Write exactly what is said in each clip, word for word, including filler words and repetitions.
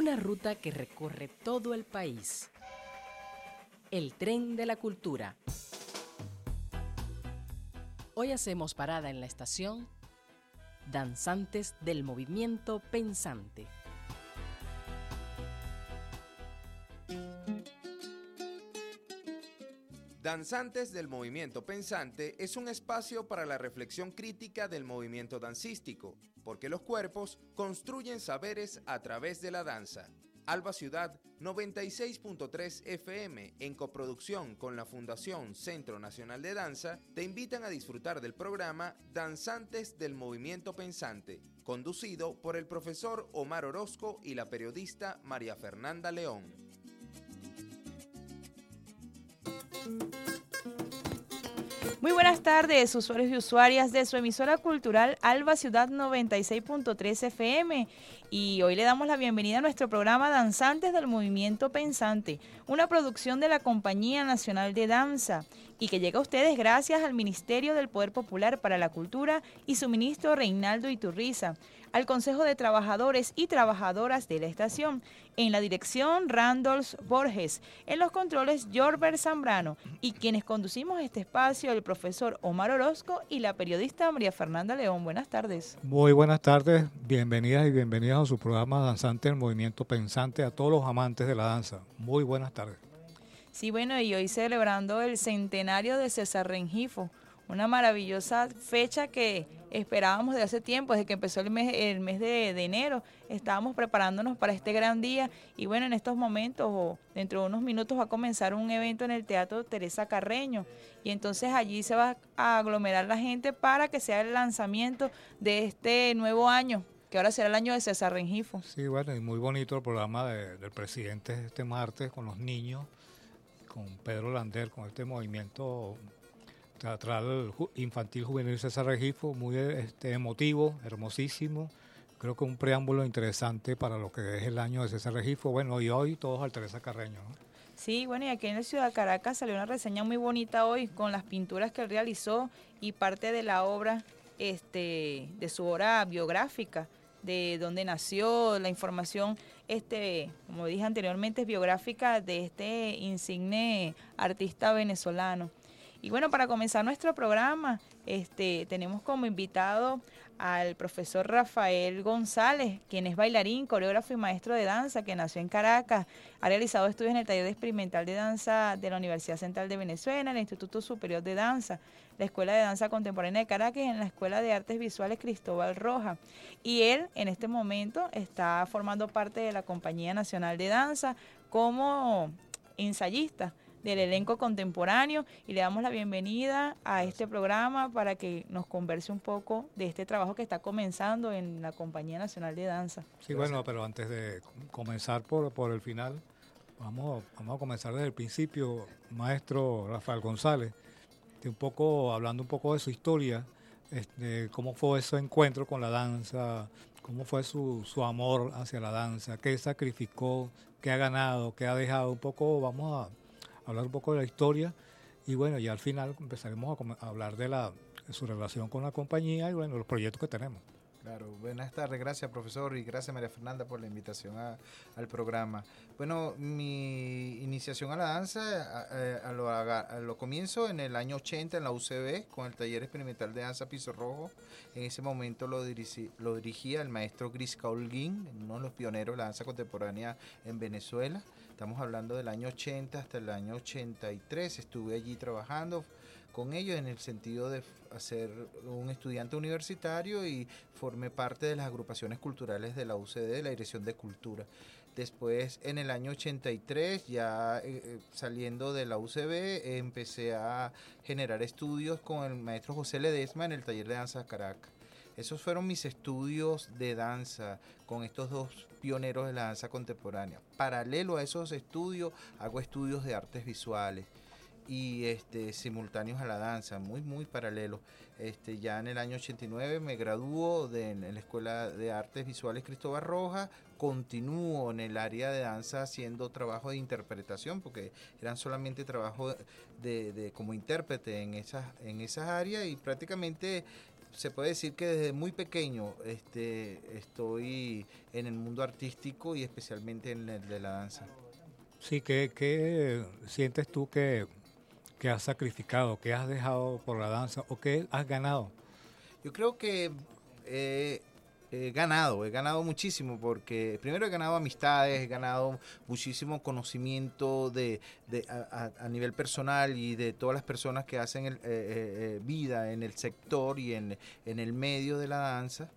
Una ruta que recorre todo el país. El tren de la cultura. Hoy hacemos parada en la estación Danzantes del Movimiento Pensante. Danzantes del Movimiento Pensante es un espacio para la reflexión crítica del movimiento dancístico, porque los cuerpos construyen saberes a través de la danza. Alba Ciudad noventa y seis punto tres F M, en coproducción con la Fundación Centro Nacional de Danza, te invitan a disfrutar del programa Danzantes del Movimiento Pensante, conducido por el profesor Omar Orozco y la periodista María Fernanda León. Muy buenas tardes, usuarios y usuarias de su emisora cultural Alba Ciudad noventa y seis punto tres F M, y hoy le damos la bienvenida a nuestro programa Danzantes del Movimiento Pensante, una producción de la Compañía Nacional de Danza y que llega a ustedes gracias al Ministerio del Poder Popular para la Cultura y su ministro Reinaldo Iturriza, al Consejo de Trabajadores y Trabajadoras de la estación, en la dirección Randolph Borges, en los controles Jorber Zambrano, y quienes conducimos este espacio, el profesor Omar Orozco y la periodista María Fernanda León. Buenas tardes. Muy buenas tardes, bienvenidas y bienvenidos a su programa Danzante del Movimiento Pensante, a todos los amantes de la danza. Muy buenas tardes. Sí, bueno, y hoy celebrando el centenario de César Rengifo, una maravillosa fecha que esperábamos de hace tiempo, desde que empezó el mes, el mes de, de enero. Estábamos preparándonos para este gran día y bueno, en estos momentos o dentro de unos minutos va a comenzar un evento en el Teatro Teresa Carreño y entonces allí se va a aglomerar la gente para que sea el lanzamiento de este nuevo año, que ahora será el año de César Rengifo. Sí, bueno, y muy bonito el programa de, del presidente este martes con los niños, con Pedro Lander, con este movimiento teatral infantil juvenil César Rengifo, muy este, emotivo, hermosísimo. Creo que un preámbulo interesante para lo que es el año de César Rengifo. Bueno, y hoy todos al Teresa Carreño, ¿no? Sí, bueno, y aquí en la ciudad de Caracas salió una reseña muy bonita hoy con las pinturas que él realizó y parte de la obra, este, de su obra biográfica, de dónde nació, la información, este, como dije anteriormente, es biográfica de este insigne artista venezolano. Y bueno, para comenzar nuestro programa, este, tenemos como invitado al profesor Rafael González, quien es bailarín, coreógrafo y maestro de danza, que nació en Caracas, ha realizado estudios en el taller experimental de danza de la Universidad Central de Venezuela, el Instituto Superior de Danza, la Escuela de Danza Contemporánea de Caracas y en la Escuela de Artes Visuales Cristóbal Rojas. Y él, en este momento, está formando parte de la Compañía Nacional de Danza como ensayista del elenco contemporáneo, y le damos la bienvenida a este programa para que nos converse un poco de este trabajo que está comenzando en la Compañía Nacional de Danza. Sí, bueno, pero antes de comenzar por, por el final, vamos, vamos a comenzar desde el principio, maestro Rafael González, de un poco, hablando un poco de su historia, este, cómo fue ese encuentro con la danza, cómo fue su, su amor hacia la danza, qué sacrificó, qué ha ganado, qué ha dejado. Un poco, vamos a hablar un poco de la historia y bueno, ya al final empezaremos a, a hablar de, la, de su relación con la compañía y bueno, los proyectos que tenemos. Claro, buenas tardes, gracias profesor y gracias María Fernanda por la invitación a, al programa. Bueno, mi iniciación a la danza a, a, lo, a, a lo comienzo en el año ochenta en la U C B con el taller experimental de danza Piso Rojo. En ese momento lo, dirigi, lo dirigía el maestro Grisca Holguín, uno de los pioneros de la danza contemporánea en Venezuela. Estamos hablando del año ochenta hasta el año ochenta y tres, estuve allí trabajando con ellos en el sentido de ser un estudiante universitario y formé parte de las agrupaciones culturales de la U C D, de la Dirección de Cultura. Después, en el año ochenta y tres, ya eh, saliendo de la U C B, eh, empecé a generar estudios con el maestro José Ledesma en el taller de danza Caracas. Esos fueron mis estudios de danza con estos dos pioneros de la danza contemporánea. Paralelo a esos estudios, hago estudios de artes visuales y este, simultáneos a la danza, muy, muy paralelos. Este, ya en el año ochenta y nueve me graduó de, en la Escuela de Artes Visuales Cristóbal Rojas, continúo en el área de danza haciendo trabajo de interpretación, porque eran solamente trabajo de, de, como intérprete en esas, en esas áreas, y prácticamente se puede decir que desde muy pequeño este, estoy en el mundo artístico y especialmente en el de la danza. Sí, ¿qué, qué sientes tú que, que has sacrificado, que has dejado por la danza o que has ganado? Yo creo que eh, he ganado, he ganado muchísimo porque primero he ganado amistades, he ganado muchísimo conocimiento de, de a, a nivel personal y de todas las personas que hacen el, eh, eh, vida en el sector y en, en el medio de la danza.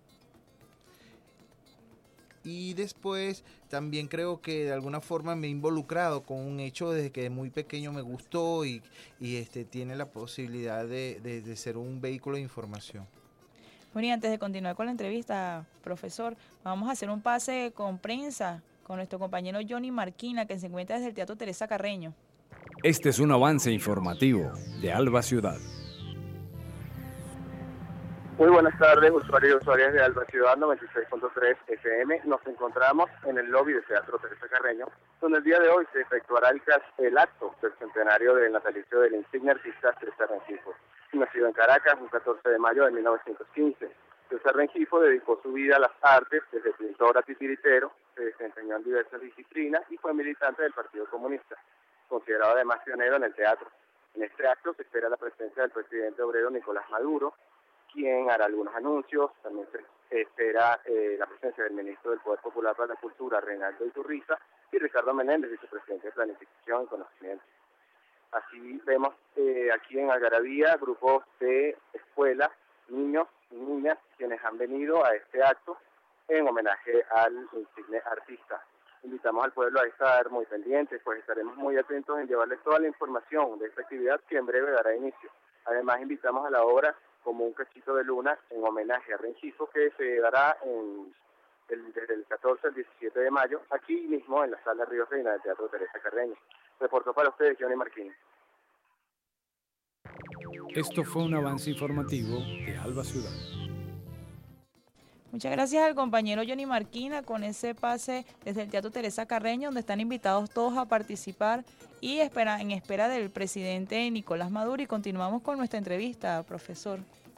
Y después también creo que de alguna forma me he involucrado con un hecho desde que muy pequeño me gustó y, y este tiene la posibilidad de, de, de ser un vehículo de información. Bueno, y antes de continuar con la entrevista, profesor, vamos a hacer un pase con prensa con nuestro compañero Johnny Marquina, que se encuentra desde el Teatro Teresa Carreño. Este es un avance informativo de Alba Ciudad. Muy buenas tardes, usuarios y usuarias de Alba Ciudad noventa y seis punto tres F M. Nos encontramos en el lobby del Teatro Teresa Carreño, donde el día de hoy se efectuará el, el acto del centenario del natalicio del insigne artista César Rengifo. Nacido en Caracas un catorce de mayo de mil novecientos quince. César Rengifo dedicó su vida a las artes, desde pintor a titiritero, se desempeñó en diversas disciplinas y fue militante del Partido Comunista, considerado además pionero en el teatro. En este acto se espera la presencia del presidente obrero Nicolás Maduro, quien hará algunos anuncios. También se espera eh, la presencia del ministro del Poder Popular para la Cultura, Reinaldo Iturriza, y Ricardo Menéndez, vicepresidente de Planificación y Conocimiento. Así vemos eh, aquí en Algarabía grupos de escuelas, niños y niñas, quienes han venido a este acto en homenaje al insigne artista. Invitamos al pueblo a estar muy pendientes, pues estaremos muy atentos en llevarles toda la información de esta actividad que en breve dará inicio. Además, invitamos a la obra Como un cachito de luna, en homenaje a Rengifo, que se dará en el, desde el catorce al diecisiete de mayo, aquí mismo en la Sala Río Reina del Teatro Teresa Carreño. Reportó para ustedes Johnny Marquín. Esto fue un avance informativo de Alba Ciudad. Muchas gracias al compañero Johnny Marquina con ese pase desde el Teatro Teresa Carreño, donde están invitados todos a participar y espera, en espera del presidente Nicolás Maduro. Y continuamos con nuestra entrevista, profesor.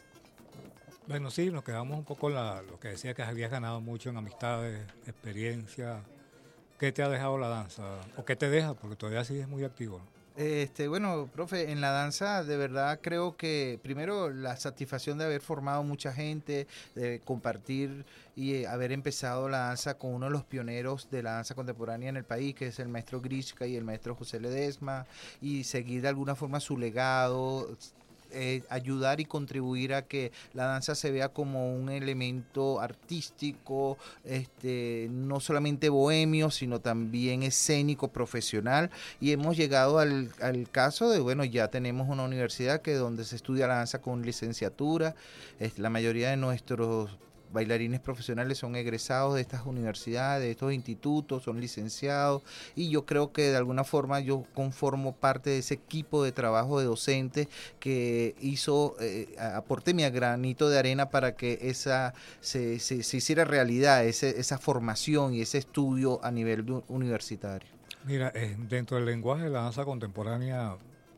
Bueno, sí, nos quedamos un poco en la, lo que decía, que habías ganado mucho en amistades, experiencia. ¿Qué te ha dejado la danza? ¿O qué te deja? Porque todavía sigues muy activo, ¿no? Este, bueno, profe, en la danza de verdad creo que primero la satisfacción de haber formado mucha gente, de compartir y eh, haber empezado la danza con uno de los pioneros de la danza contemporánea en el país, que es el maestro Grishka y el maestro José Ledesma, y seguir de alguna forma su legado. Eh, ayudar y contribuir a que la danza se vea como un elemento artístico, este, no solamente bohemio, sino también escénico, profesional, y hemos llegado al, al caso de, bueno, ya tenemos una universidad que donde se estudia la danza con licenciatura. Es, la mayoría de nuestros bailarines profesionales son egresados de estas universidades, de estos institutos, son licenciados, y yo creo que de alguna forma yo conformo parte de ese equipo de trabajo de docentes que hizo, eh, aporté mi granito de arena para que esa se, se, se hiciera realidad, ese, esa formación y ese estudio a nivel universitario. Mira, eh, dentro del lenguaje de la danza contemporánea,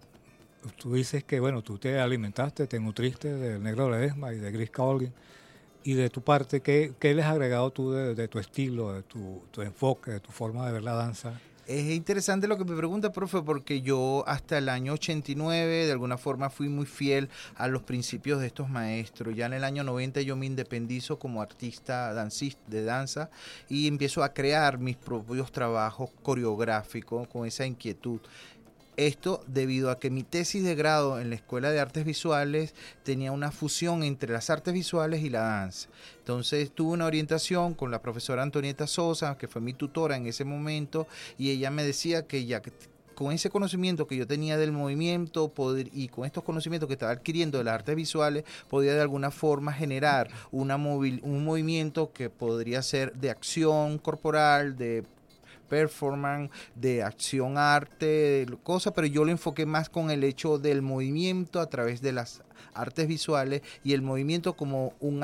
tú dices que, bueno, tú te alimentaste, te nutriste del Negro Ledesma y de Grishka Olguín. Y de tu parte, ¿qué, qué le has agregado tú de, de tu estilo, de tu, tu enfoque, de tu forma de ver la danza? Es interesante lo que me pregunta, profe, porque yo hasta el año ochenta y nueve de alguna forma fui muy fiel a los principios de estos maestros. Ya en el año noventa yo me independizo como artista dancista, de danza, y empiezo a crear mis propios trabajos coreográficos con esa inquietud. Esto debido a que mi tesis de grado en la Escuela de Artes Visuales tenía una fusión entre las artes visuales y la danza. Entonces tuve una orientación con la profesora Antonieta Sosa, que fue mi tutora en ese momento, y ella me decía que ya con ese conocimiento que yo tenía del movimiento poder, y con estos conocimientos que estaba adquiriendo de las artes visuales, podía de alguna forma generar una movil, un movimiento que podría ser de acción corporal, de performance, de acción arte, cosas, pero yo lo enfoqué más con el hecho del movimiento a través de las artes visuales y el movimiento como un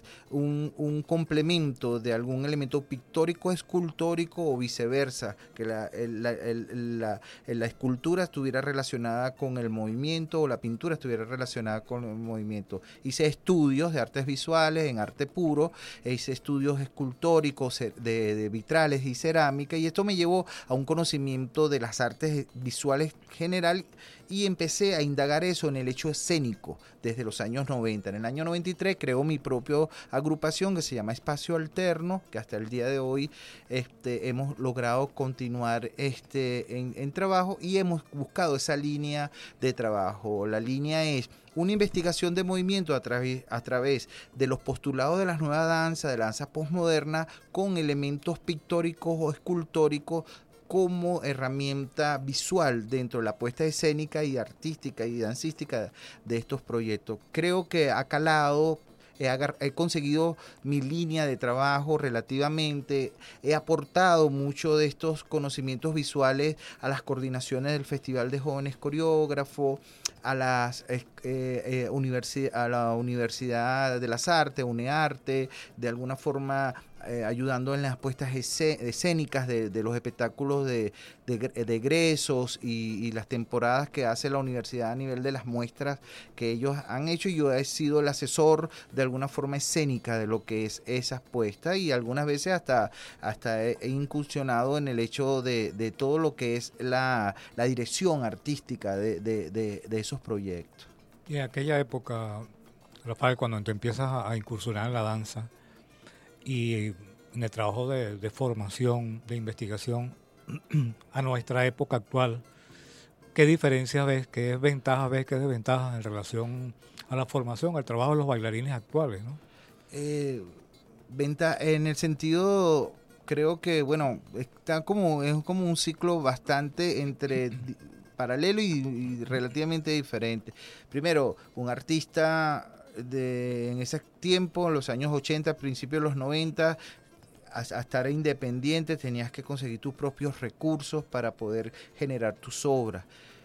un, un complemento de algún elemento pictórico, escultórico o viceversa, que la, el, la, el, la, la escultura estuviera relacionada con el movimiento o la pintura estuviera relacionada con el movimiento. Hice estudios de artes visuales en arte puro, e hice estudios escultóricos de, de vitrales y cerámica, y esto me llevó a un conocimiento de las artes visuales general, y empecé a indagar eso en el hecho escénico desde los años noventa. En el año noventa y tres creó mi propia agrupación que se llama Espacio Alterno, que hasta el día de hoy este, hemos logrado continuar este, en, en trabajo, y hemos buscado esa línea de trabajo. La línea es una investigación de movimiento a través, a través de los postulados de las nuevas danzas, de la danza postmoderna, con elementos pictóricos o escultóricos como herramienta visual dentro de la puesta escénica y artística y dancística de estos proyectos. Creo que ha calado, he, agar- he conseguido mi línea de trabajo relativamente, he aportado mucho de estos conocimientos visuales a las coordinaciones del Festival de Jóvenes Coreógrafos, a las eh, eh, universi- a la Universidad de las Artes, UNEARTE, de alguna forma eh, ayudando en las puestas escénicas de, de los espectáculos de, de, de egresos y, y las temporadas que hace la universidad a nivel de las muestras que ellos han hecho. Yo he sido el asesor de alguna forma escénica de lo que es esas puestas, y algunas veces hasta, hasta he, he incursionado en el hecho de, de todo lo que es la, la dirección artística de, de, de, de esos proyectos. Y en aquella época, Rafael, cuando te empiezas a, a incursionar en la danza y en el trabajo de, de formación, de investigación, a nuestra época actual, ¿qué diferencias ves, qué ventajas ves, qué desventajas en relación a la formación, al trabajo de los bailarines actuales, ¿no? Eh, venta, en el sentido, creo que, bueno, está como, es como un ciclo bastante entre paralelo y, y relativamente diferente. Primero, un artista de en ese tiempo, en los años ochenta, principios de los noventa, hasta era independiente, tenías que conseguir tus propios recursos para poder generar tus obras.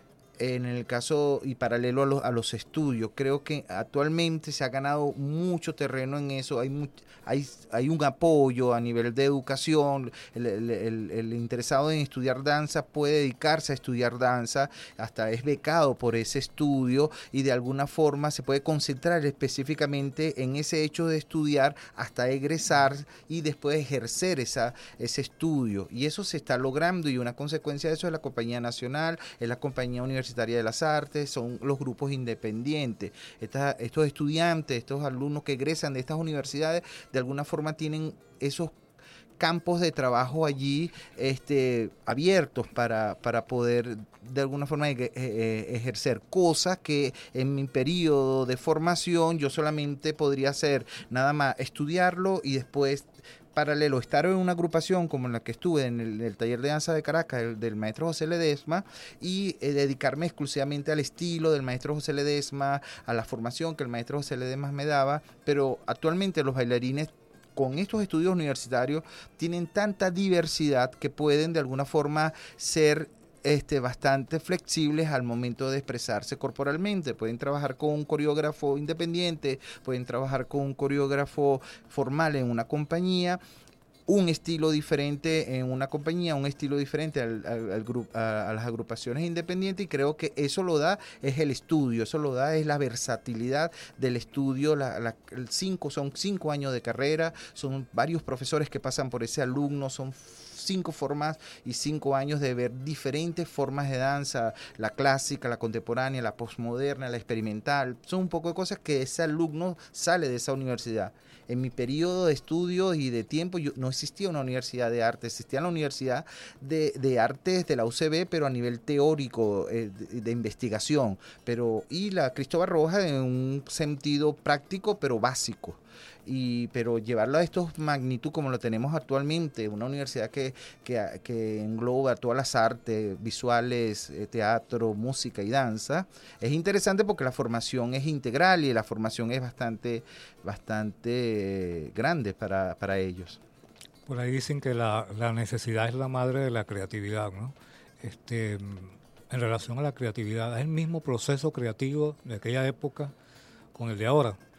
En el caso y paralelo a los, a los estudios, creo que actualmente se ha ganado mucho terreno en eso. Hay much, hay, hay un apoyo a nivel de educación. El, el, el, el interesado en estudiar danza puede dedicarse a estudiar danza, hasta es becado por ese estudio, y de alguna forma se puede concentrar específicamente en ese hecho de estudiar hasta egresar y después ejercer esa, ese estudio. Y eso se está logrando, y una consecuencia de eso es la Compañía Nacional, es la Compañía Universitaria de las Artes, son los grupos independientes. Esta, estos estudiantes, estos alumnos que egresan de estas universidades, de alguna forma tienen esos campos de trabajo allí este, abiertos para, para poder de alguna forma e- e- ejercer cosas que en mi periodo de formación yo solamente podría hacer nada más estudiarlo, y después paralelo estar en una agrupación como en la que estuve en el, el taller de danza de Caracas el, del maestro José Ledesma, y eh, dedicarme exclusivamente al estilo del maestro José Ledesma, a la formación que el maestro José Ledesma me daba. Pero actualmente los bailarines con estos estudios universitarios tienen tanta diversidad que pueden de alguna forma ser Este, bastante flexibles al momento de expresarse corporalmente. Pueden trabajar con un coreógrafo independiente, pueden trabajar con un coreógrafo formal en una compañía, un estilo diferente en una compañía, un estilo diferente al, al, al grup, a, a las agrupaciones independientes, y creo que eso lo da es el estudio, eso lo da es la versatilidad del estudio. La, la, el cinco, son cinco años de carrera, son varios profesores que pasan por ese alumno, son cinco formas y cinco años de ver diferentes formas de danza, la clásica, la contemporánea, la postmoderna, la experimental. Son un poco de cosas que ese alumno sale de esa universidad. En mi periodo de estudio y de tiempo yo, no existía una universidad de arte, existía la universidad de, de artes de la U C B, pero a nivel teórico, eh, de, de investigación, pero y la Cristóbal Rojas en un sentido práctico, pero básico. Y, pero llevarlo a estos magnitud como lo tenemos actualmente, una universidad que, que, que engloba todas las artes visuales, eh, teatro, música y danza, es interesante porque la formación es integral y la formación es bastante, bastante eh, grande para, para ellos. Por ahí dicen que la, la necesidad es la madre de la creatividad, ¿no? Este, en relación a la creatividad, es el mismo proceso creativo de aquella época con el de ahora.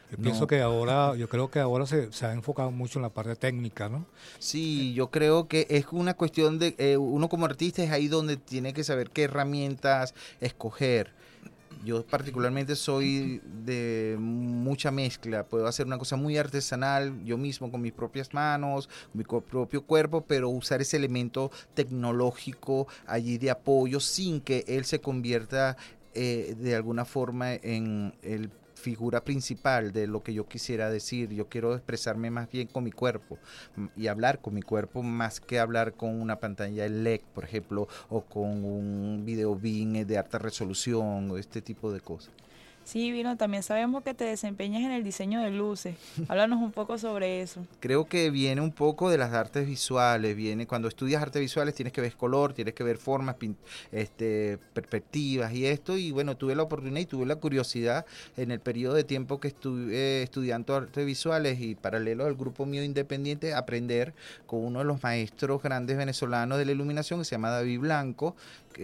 Yo No. pienso que ahora, yo creo que ahora se, se ha enfocado mucho en la parte técnica, ¿no? Sí, yo creo que es una cuestión de, eh, uno como artista es ahí donde tiene que saber qué herramientas escoger. Yo particularmente soy de mucha mezcla, puedo hacer una cosa muy artesanal yo mismo con mis propias manos, mi co- propio cuerpo, pero usar ese elemento tecnológico allí de apoyo sin que él se convierta eh, de alguna forma en el figura principal de lo que yo quisiera decir. Yo quiero expresarme más bien con mi cuerpo m- y hablar con mi cuerpo más que hablar con una pantalla L E D, por ejemplo, o con un video Beam de alta resolución o este tipo de cosas. Sí, Vino, también sabemos que te desempeñas en el diseño de luces. Háblanos un poco sobre eso. Creo que viene un poco de las artes visuales, viene cuando estudias artes visuales tienes que ver color, tienes que ver formas, pin- este, perspectivas y esto, y bueno, tuve la oportunidad y tuve la curiosidad en el periodo de tiempo que estuve estudiando artes visuales y paralelo al grupo mío independiente, aprender con uno de los maestros grandes venezolanos de la iluminación que se llama David Blanco,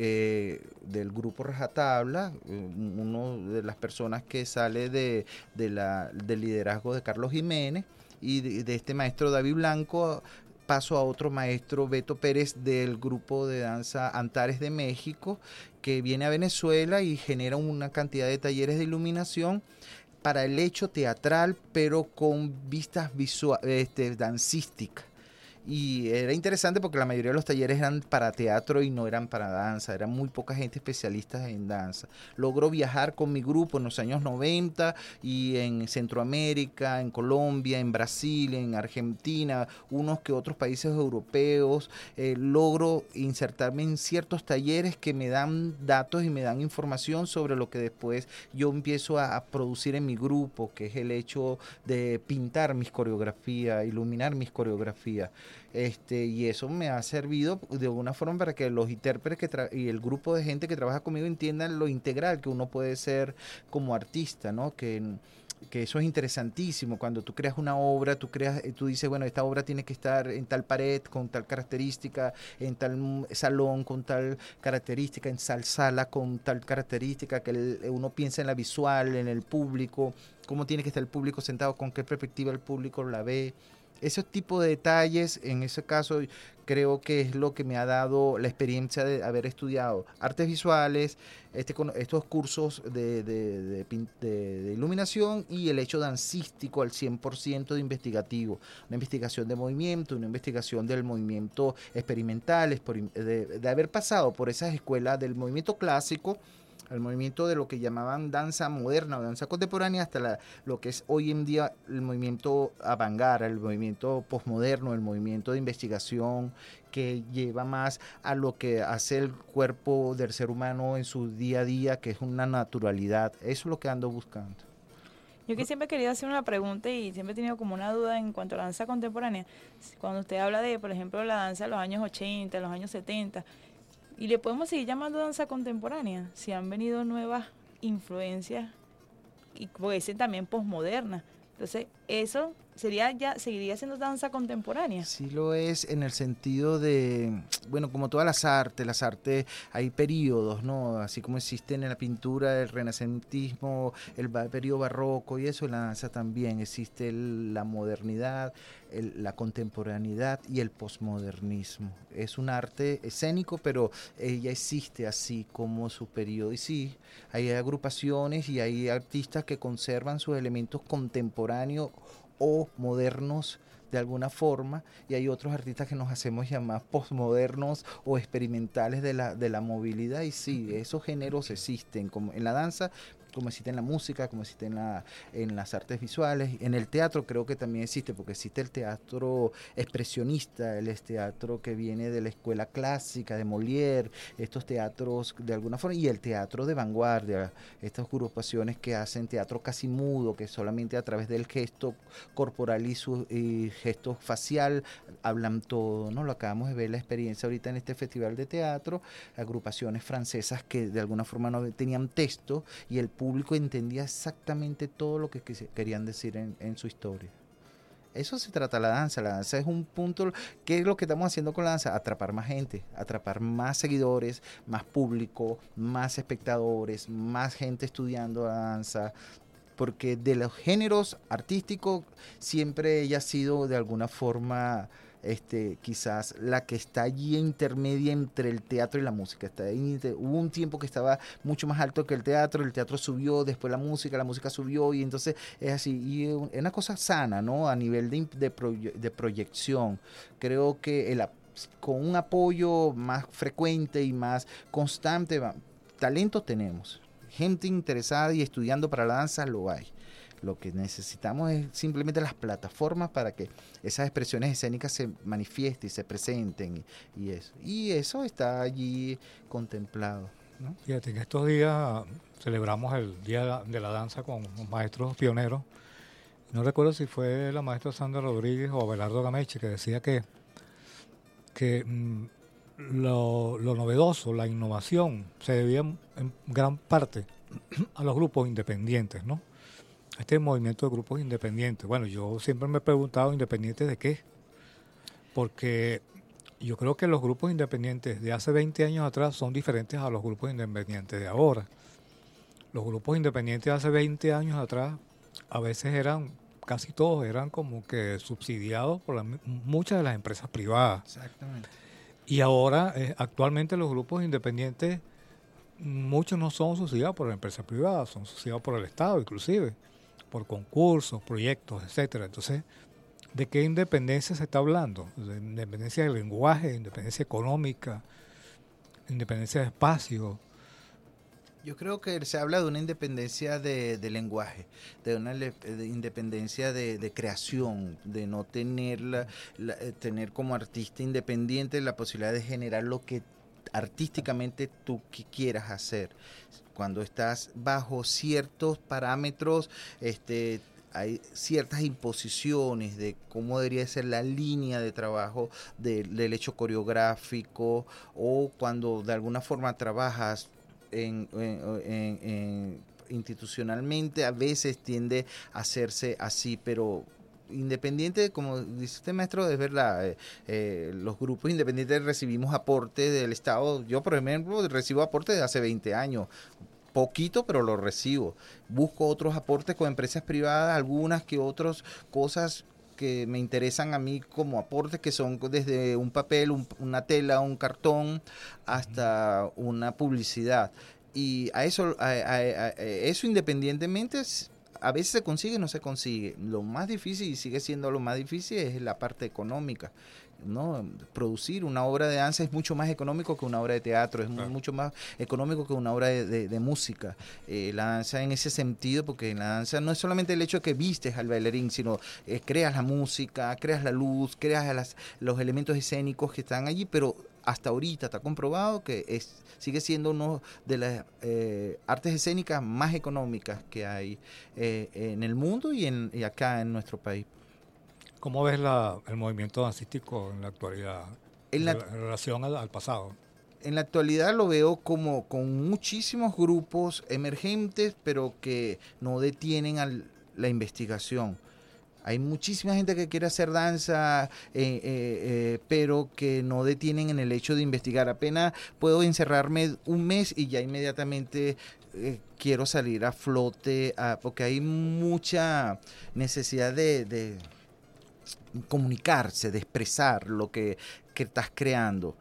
eh, del grupo Rajatabla, eh, uno de las personas que sale de, de la, del liderazgo de Carlos Jiménez, y de, de este maestro David Blanco paso a otro maestro, Beto Pérez, del grupo de danza Antares de México, que viene a Venezuela y genera una cantidad de talleres de iluminación para el hecho teatral, pero con vistas visual, este, dancísticas. Y era interesante porque la mayoría de los talleres eran para teatro y no eran para danza, eran muy poca gente especialista en danza. Logro viajar con mi grupo en los años noventa y en Centroamérica, en Colombia, en Brasil, en Argentina, unos que otros países europeos. Eh, logro insertarme en ciertos talleres que me dan datos y me dan información sobre lo que después yo empiezo a, a producir en mi grupo, que es el hecho de pintar mis coreografías, iluminar mis coreografías. Este, y eso me ha servido de alguna forma para que los intérpretes que tra- y el grupo de gente que trabaja conmigo entiendan lo integral que uno puede ser como artista, ¿no? Que, que eso es interesantísimo. Cuando tú creas una obra, tú creas, tú dices, bueno, esta obra tiene que estar en tal pared con tal característica, en tal salón con tal característica, en tal sala con tal característica, que el, uno piensa en la visual, en el público, cómo tiene que estar el público sentado, con qué perspectiva el público la ve. Ese tipo de detalles, en ese caso, creo que es lo que me ha dado la experiencia de haber estudiado artes visuales, este, estos cursos de, de, de, de, de iluminación y el hecho dancístico al cien por ciento de investigativo. Una investigación de movimiento, una investigación del movimiento experimental, de, de haber pasado por esas escuelas del movimiento clásico, al movimiento de lo que llamaban danza moderna o danza contemporánea, hasta la, lo que es hoy en día el movimiento avant-garde, el movimiento postmoderno, el movimiento de investigación que lleva más a lo que hace el cuerpo del ser humano en su día a día, que es una naturalidad. Eso es lo que ando buscando. Yo que siempre he querido hacer una pregunta y siempre he tenido como una duda en cuanto a la danza contemporánea. Cuando usted habla de, por ejemplo, la danza de los años ochenta, los años setenta, y le podemos seguir llamando danza contemporánea si han venido nuevas influencias y puede ser también posmoderna. Entonces, eso sería ya seguiría siendo danza contemporánea. Sí lo es en el sentido de, bueno, como todas las artes, las artes hay periodos, ¿no? Así como existen en la pintura el renacentismo, el periodo barroco y eso, en la danza también existe el, la modernidad, el, la contemporaneidad y el posmodernismo. Es un arte escénico, pero ella existe así como su periodo. Y sí, hay agrupaciones y hay artistas que conservan sus elementos contemporáneos o modernos de alguna forma, y hay otros artistas que nos hacemos llamar postmodernos o experimentales de la, de la movilidad, y sí, esos géneros existen, como en la danza, como existe en la música, como existe en, la, en las artes visuales, en el teatro creo que también existe, porque existe el teatro expresionista, el teatro que viene de la escuela clásica, de Molière, estos teatros de alguna forma, y el teatro de vanguardia, estas agrupaciones que hacen teatro casi mudo, que solamente a través del gesto corporal y su y gesto facial hablan todo, ¿no? Lo acabamos de ver la experiencia ahorita en este festival de teatro, agrupaciones francesas que de alguna forma no tenían texto y el público entendía exactamente todo lo que querían decir en, en su historia. Eso se trata la danza. La danza es un punto. ¿Qué es lo que estamos haciendo con la danza? Atrapar más gente, atrapar más seguidores, más público, más espectadores, más gente estudiando la danza. porque de los géneros artísticos siempre ella ha sido de alguna forma este, quizás la que está allí intermedia entre el teatro y la música. Está ahí, hubo un tiempo que estaba mucho más alto que el teatro, el teatro subió, después la música, la música subió, y entonces es así, y es una cosa sana, ¿no? A nivel de, de, proye, de proyección. Creo que el, con un apoyo más frecuente y más constante, talento tenemos. Gente interesada y estudiando para la danza lo hay. Lo que necesitamos es simplemente las plataformas para que esas expresiones escénicas se manifiesten y se presenten y, y eso. Y eso está allí contemplado, ¿no? Fíjate, en estos días celebramos el Día de la Danza con los maestros pioneros. No recuerdo si fue la maestra Sandra Rodríguez o Abelardo Gameche, que decía que, que mmm, lo, lo novedoso, la innovación, se debía en gran parte a los grupos independientes, ¿no? Este movimiento de grupos independientes. Bueno, yo siempre me he preguntado, ¿independientes de qué? Porque yo creo que los grupos independientes de hace veinte años atrás son diferentes a los grupos independientes de ahora. Los grupos independientes de hace veinte años atrás a veces eran, casi todos eran como que subsidiados por la, muchas de las empresas privadas. Exactamente. Y ahora, eh, actualmente los grupos independientes, muchos no son subsidiados por la empresa privada, son subsidiados por el Estado inclusive, por concursos, proyectos, etcétera. Entonces, ¿de qué independencia se está hablando? De independencia del lenguaje, independencia económica, independencia de espacio. Yo creo que se habla de una independencia de, de lenguaje, de una le, de independencia de, de creación, de no tener, la, la, tener como artista independiente la posibilidad de generar lo que artísticamente tú quieras hacer. Cuando estás bajo ciertos parámetros, este, hay ciertas imposiciones de cómo debería ser la línea de trabajo de, del hecho coreográfico, o cuando de alguna forma trabajas en, en, en, en institucionalmente, a veces tiende a hacerse así, pero independiente, como dice este maestro, es verdad, eh, eh, los grupos independientes recibimos aporte del Estado. Yo, por ejemplo, recibo aporte de hace veinte años, poquito, pero lo recibo. Busco otros aportes con empresas privadas, algunas que otras cosas que me interesan a mí como aportes, que son desde un papel, un, una tela, un cartón, hasta una publicidad. Y a eso, a, a, a eso independientemente, a veces se consigue, no se consigue. Lo más difícil, y sigue siendo lo más difícil, es la parte económica, ¿no? Producir una obra de danza es mucho más económico que una obra de teatro, es claro. mucho más económico que una obra de, de, de música. Eh, la danza en ese sentido, porque en la danza no es solamente el hecho de que vistes al bailarín, sino eh, creas la música, creas la luz, creas las, los elementos escénicos que están allí, pero hasta ahorita está comprobado que es sigue siendo uno de las eh, artes escénicas más económicas que hay eh, en el mundo y, en, y acá en nuestro país. ¿Cómo ves la, el movimiento dancístico en la actualidad en, la, en relación al, al pasado? En la actualidad lo veo como con muchísimos grupos emergentes, pero que no detienen al, la investigación. Hay muchísima gente que quiere hacer danza, eh, eh, eh, pero que no detienen en el hecho de investigar. Apenas puedo encerrarme un mes y ya inmediatamente eh, quiero salir a flote, a, porque hay mucha necesidad de, de comunicarse, de expresar lo que, que estás creando.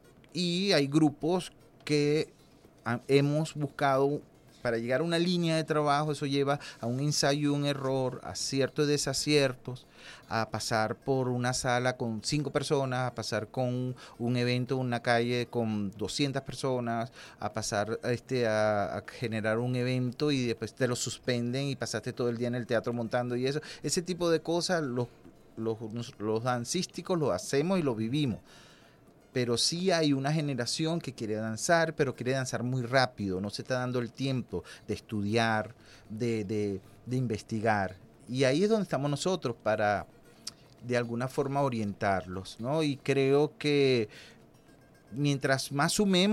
Y hay grupos que ha, hemos buscado. Para llegar a una línea de trabajo, eso lleva a un ensayo y un error, a aciertos y desaciertos, a pasar por una sala con cinco personas, a pasar con un evento en una calle con doscientas personas, a pasar este, a, a generar un evento y después te lo suspenden y pasaste todo el día en el teatro montando y eso. Ese tipo de cosas los, los, los dancísticos lo hacemos y lo vivimos. Pero sí hay una generación que quiere danzar, pero quiere danzar muy rápido, no se está dando el tiempo de estudiar, de, de, de investigar. Y ahí es donde estamos nosotros para, de alguna forma, orientarlos, ¿no? Y creo que mientras más sumemos,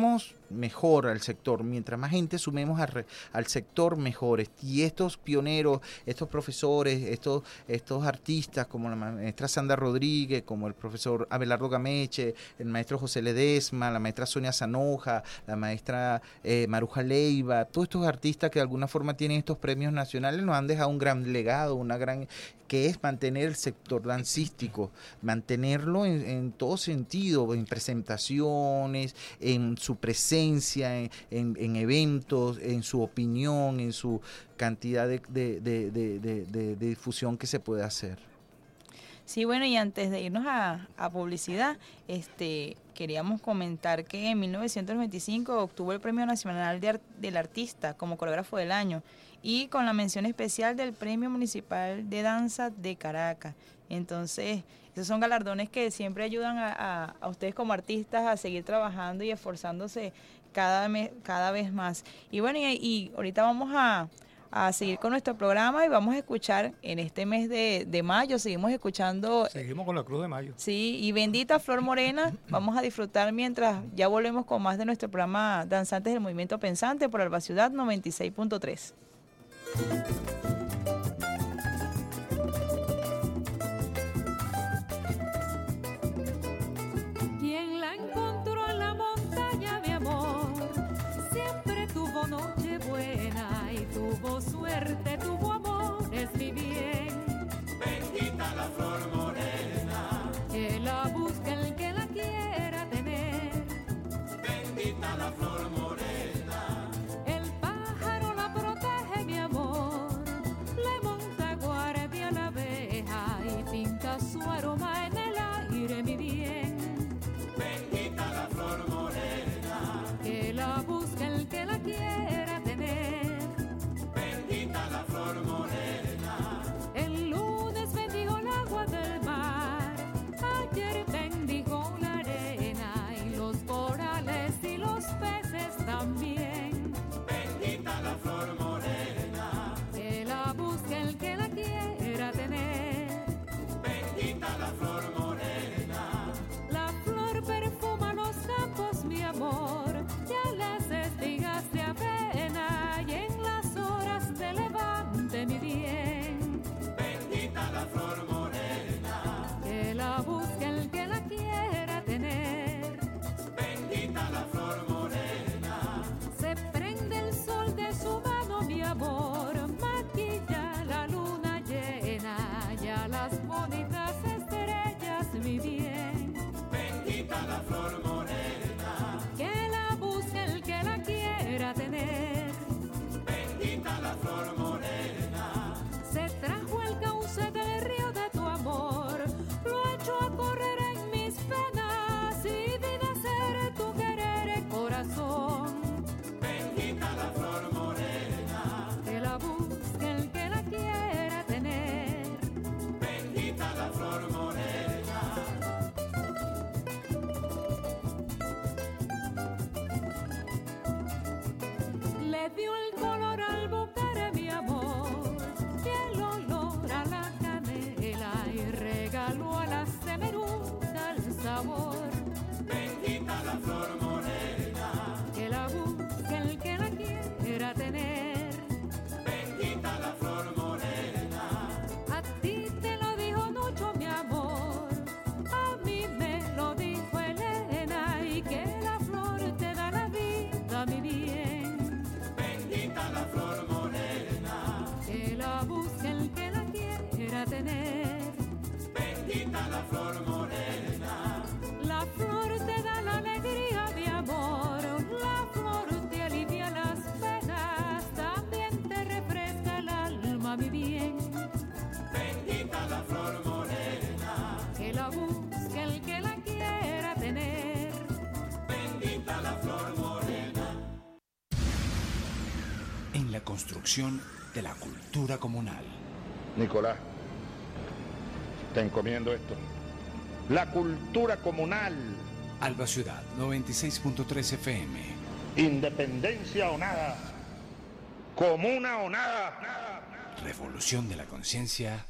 mejor al sector. Mientras más gente sumemos al, al sector, mejor. Y estos pioneros, estos profesores, estos, estos artistas como la maestra Sandra Rodríguez, como el profesor Abelardo Gameche, el maestro José Ledesma, la maestra Sonia Zanoja, la maestra eh, Maruja Leiva, todos estos artistas que de alguna forma tienen estos premios nacionales nos han dejado un gran legado, una gran que es mantener el sector dancístico, mantenerlo en, en todo sentido, en presentaciones, en su presencia, en, en, en eventos, en su opinión, en su cantidad de, de, de, de, de, de, de difusión que se puede hacer. Sí, bueno, y antes de irnos a, a publicidad, este, queríamos comentar que en mil novecientos noventa y cinco obtuvo el Premio Nacional de Art, del Artista como coreógrafo del año y con la mención especial del Premio Municipal de Danza de Caracas. Entonces, esos son galardones que siempre ayudan a, a, a ustedes como artistas a seguir trabajando y esforzándose cada, me, cada vez más. Y bueno, y, y ahorita vamos a... a seguir con nuestro programa y vamos a escuchar en este mes de, de mayo, seguimos escuchando... Seguimos con la Cruz de Mayo. Sí, y Bendita Flor Morena, vamos a disfrutar mientras ya volvemos con más de nuestro programa Danzantes del Movimiento Pensante por Alba Ciudad noventa y seis punto tres. Quien la encontró en la montaña, mi amor, siempre tuvo noche buena y tuvo suerte, tuvo amor, es mi bien. Bendita la flor morena, que la busque el que la quiera tener. bendita la flor morena, El pájaro la protege, mi amor, le monta guardia a la abeja y pinta su aroma en el aire, mi bien. bendita la flor morena, Que la busque el que la quiera tener. bendita la flor morena, El lunes bendijo el agua del mar, ayer bendijo la arena y los corales y los peces también. bendita la flor morena, Que la busque el que la quiera tener. bendita la flor morena, La flor perfuma los campos, mi amor, y a las espigas de avena y en las horas de levante, mi bien. bendita la flor morena, Que la busque el que la quiera tener. bendita la flor morena, Se prende el sol de su mano, mi amor, maquilla la luna llena y a las bonitas estrellas, mi bien. bendita la flor morena, Que la busque el que la quiera tener. bendita la flor morena, Se trajo el cauce del río de tu amor, lo echó a correr en mis penas y vine a ser tu querer, corazón. bendita la flor morena, Que la busque el que la quiera tener. bendita la flor morena, Le dio el color al bucare, mi amor, y el olor a la canela y regaló a la semeruca el sabor. bendita la flor morena, Que la busque el que la quiera tener. bendita la flor morena, A ti te lo dijo Nucho, mi amor, a mí me lo dijo Elena, y que la flor te da la vida, mi bien. bendita la flor morena, Que la busque el que la quiera tener. bendita la flor morena, La flor te da la alegría, mi amor, la flor te alivia las penas, también te refresca el alma, mi bien. bendita la flor morena, Que la busque el que la quiera tener. bendita la flor morena. En la construcción de la cultura comunal. Nicolás, te encomiendo esto. La cultura comunal, Alba Ciudad noventa y seis punto tres F M. independencia o nada, comuna o nada. Revolución de la conciencia,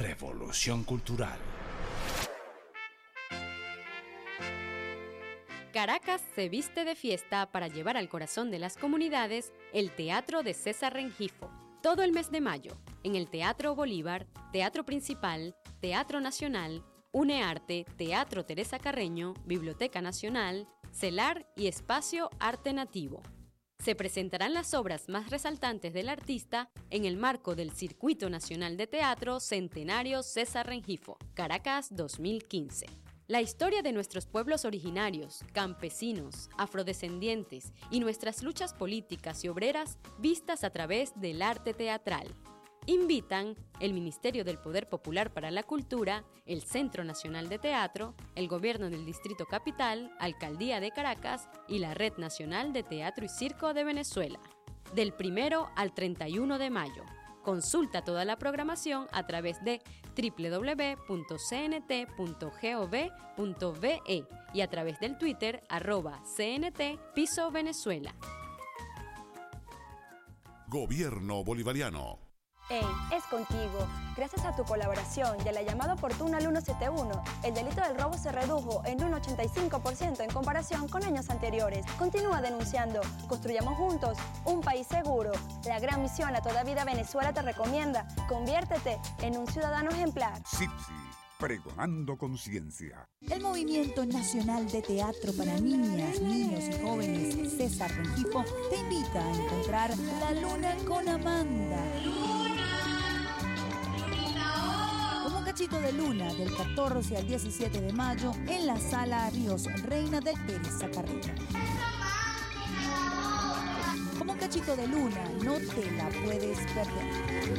revolución cultural. Caracas se viste de fiesta para llevar al corazón de las comunidades el Teatro de César Rengifo. Todo el mes de mayo, en el Teatro Bolívar, Teatro Principal, Teatro Nacional, UNEARTE, Teatro Teresa Carreño, Biblioteca Nacional, CELAR y Espacio Arte Nativo. Se presentarán las obras más resaltantes del artista en el marco del Circuito Nacional de Teatro Centenario César Rengifo, Caracas dos mil quince. La historia de nuestros pueblos originarios, campesinos, afrodescendientes y nuestras luchas políticas y obreras vistas a través del arte teatral. Invitan el Ministerio del Poder Popular para la Cultura, el Centro Nacional de Teatro, el Gobierno del Distrito Capital, Alcaldía de Caracas y la Red Nacional de Teatro y Circo de Venezuela. Del primero al treinta y uno de mayo. Consulta toda la programación a través de doble u doble u doble u punto c n t punto gov punto v e y a través del Twitter arroba C N T Piso Venezuela. Gobierno Bolivariano. Hey, es contigo. Gracias a tu colaboración y a la llamada oportuna al ciento setenta y uno, el delito del robo se redujo en un ochenta y cinco por ciento en comparación con años anteriores. Continúa denunciando. Construyamos juntos un país seguro. La gran misión A Toda Vida Venezuela te recomienda. Conviértete en un ciudadano ejemplar. SIPSI, pregonando conciencia. El Movimiento Nacional de Teatro para Niñas, Niños y Jóvenes, César Rengifo, te invita a encontrar La Luna con Amanda. Como Cachito de Luna, del catorce al diecisiete de mayo, en la Sala Ríos Reina del Teresa Carreño. Como Cachito de Luna, no te la puedes perder.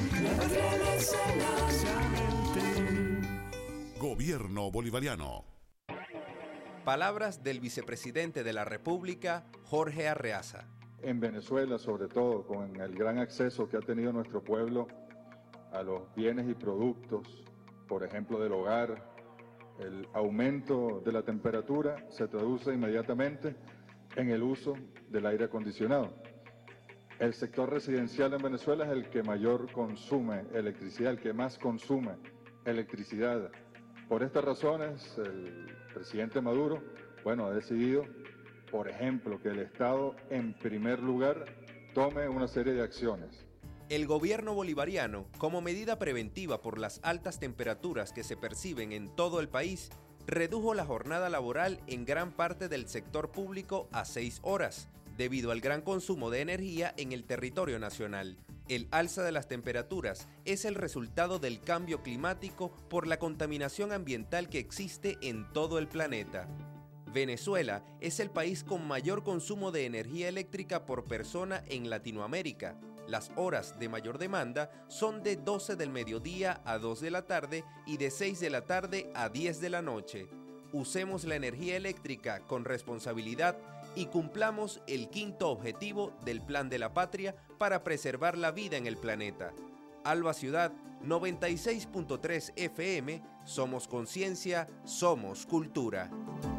Gobierno Bolivariano. Palabras del vicepresidente de la República, Jorge Arreaza. En Venezuela, sobre todo, con el gran acceso que ha tenido nuestro pueblo a los bienes y productos, por ejemplo, del hogar, el aumento de la temperatura se traduce inmediatamente en el uso del aire acondicionado. El sector residencial en Venezuela es el que mayor consume electricidad, el que más consume electricidad. Por estas razones, el presidente Maduro, bueno, ha decidido, por ejemplo, que el Estado, en primer lugar, tome una serie de acciones. El gobierno bolivariano, como medida preventiva por las altas temperaturas que se perciben en todo el país, redujo la jornada laboral en gran parte del sector público a seis horas, debido al gran consumo de energía en el territorio nacional. El alza de las temperaturas es el resultado del cambio climático por la contaminación ambiental que existe en todo el planeta. Venezuela es el país con mayor consumo de energía eléctrica por persona en Latinoamérica. Las horas de mayor demanda son de doce del mediodía a dos de la tarde y de seis de la tarde a diez de la noche. Usemos la energía eléctrica con responsabilidad y cumplamos el quinto objetivo del Plan de la Patria para preservar la vida en el planeta. Alba Ciudad, noventa y seis punto tres F M, somos conciencia, somos cultura.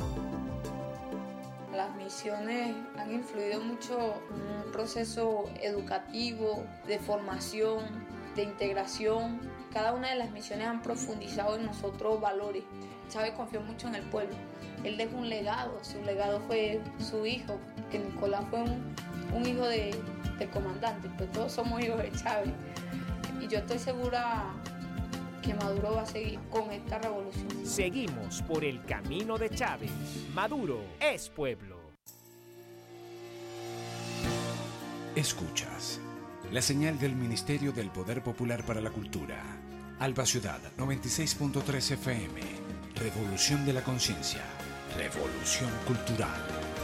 Las misiones han influido mucho en un proceso educativo, de formación, de integración. Cada una de las misiones han profundizado en nosotros valores. Chávez confió mucho en el pueblo. Él dejó un legado. Su legado fue su hijo, que Nicolás fue un, un hijo de, del comandante. Pues todos somos hijos de Chávez. Y yo estoy segura que Maduro va a seguir con esta revolución. Seguimos por el camino de Chávez. Maduro es pueblo. Escuchas la señal del Ministerio del Poder Popular para la Cultura. Alba Ciudad, noventa y seis punto tres F M. Revolución de la conciencia. Revolución cultural.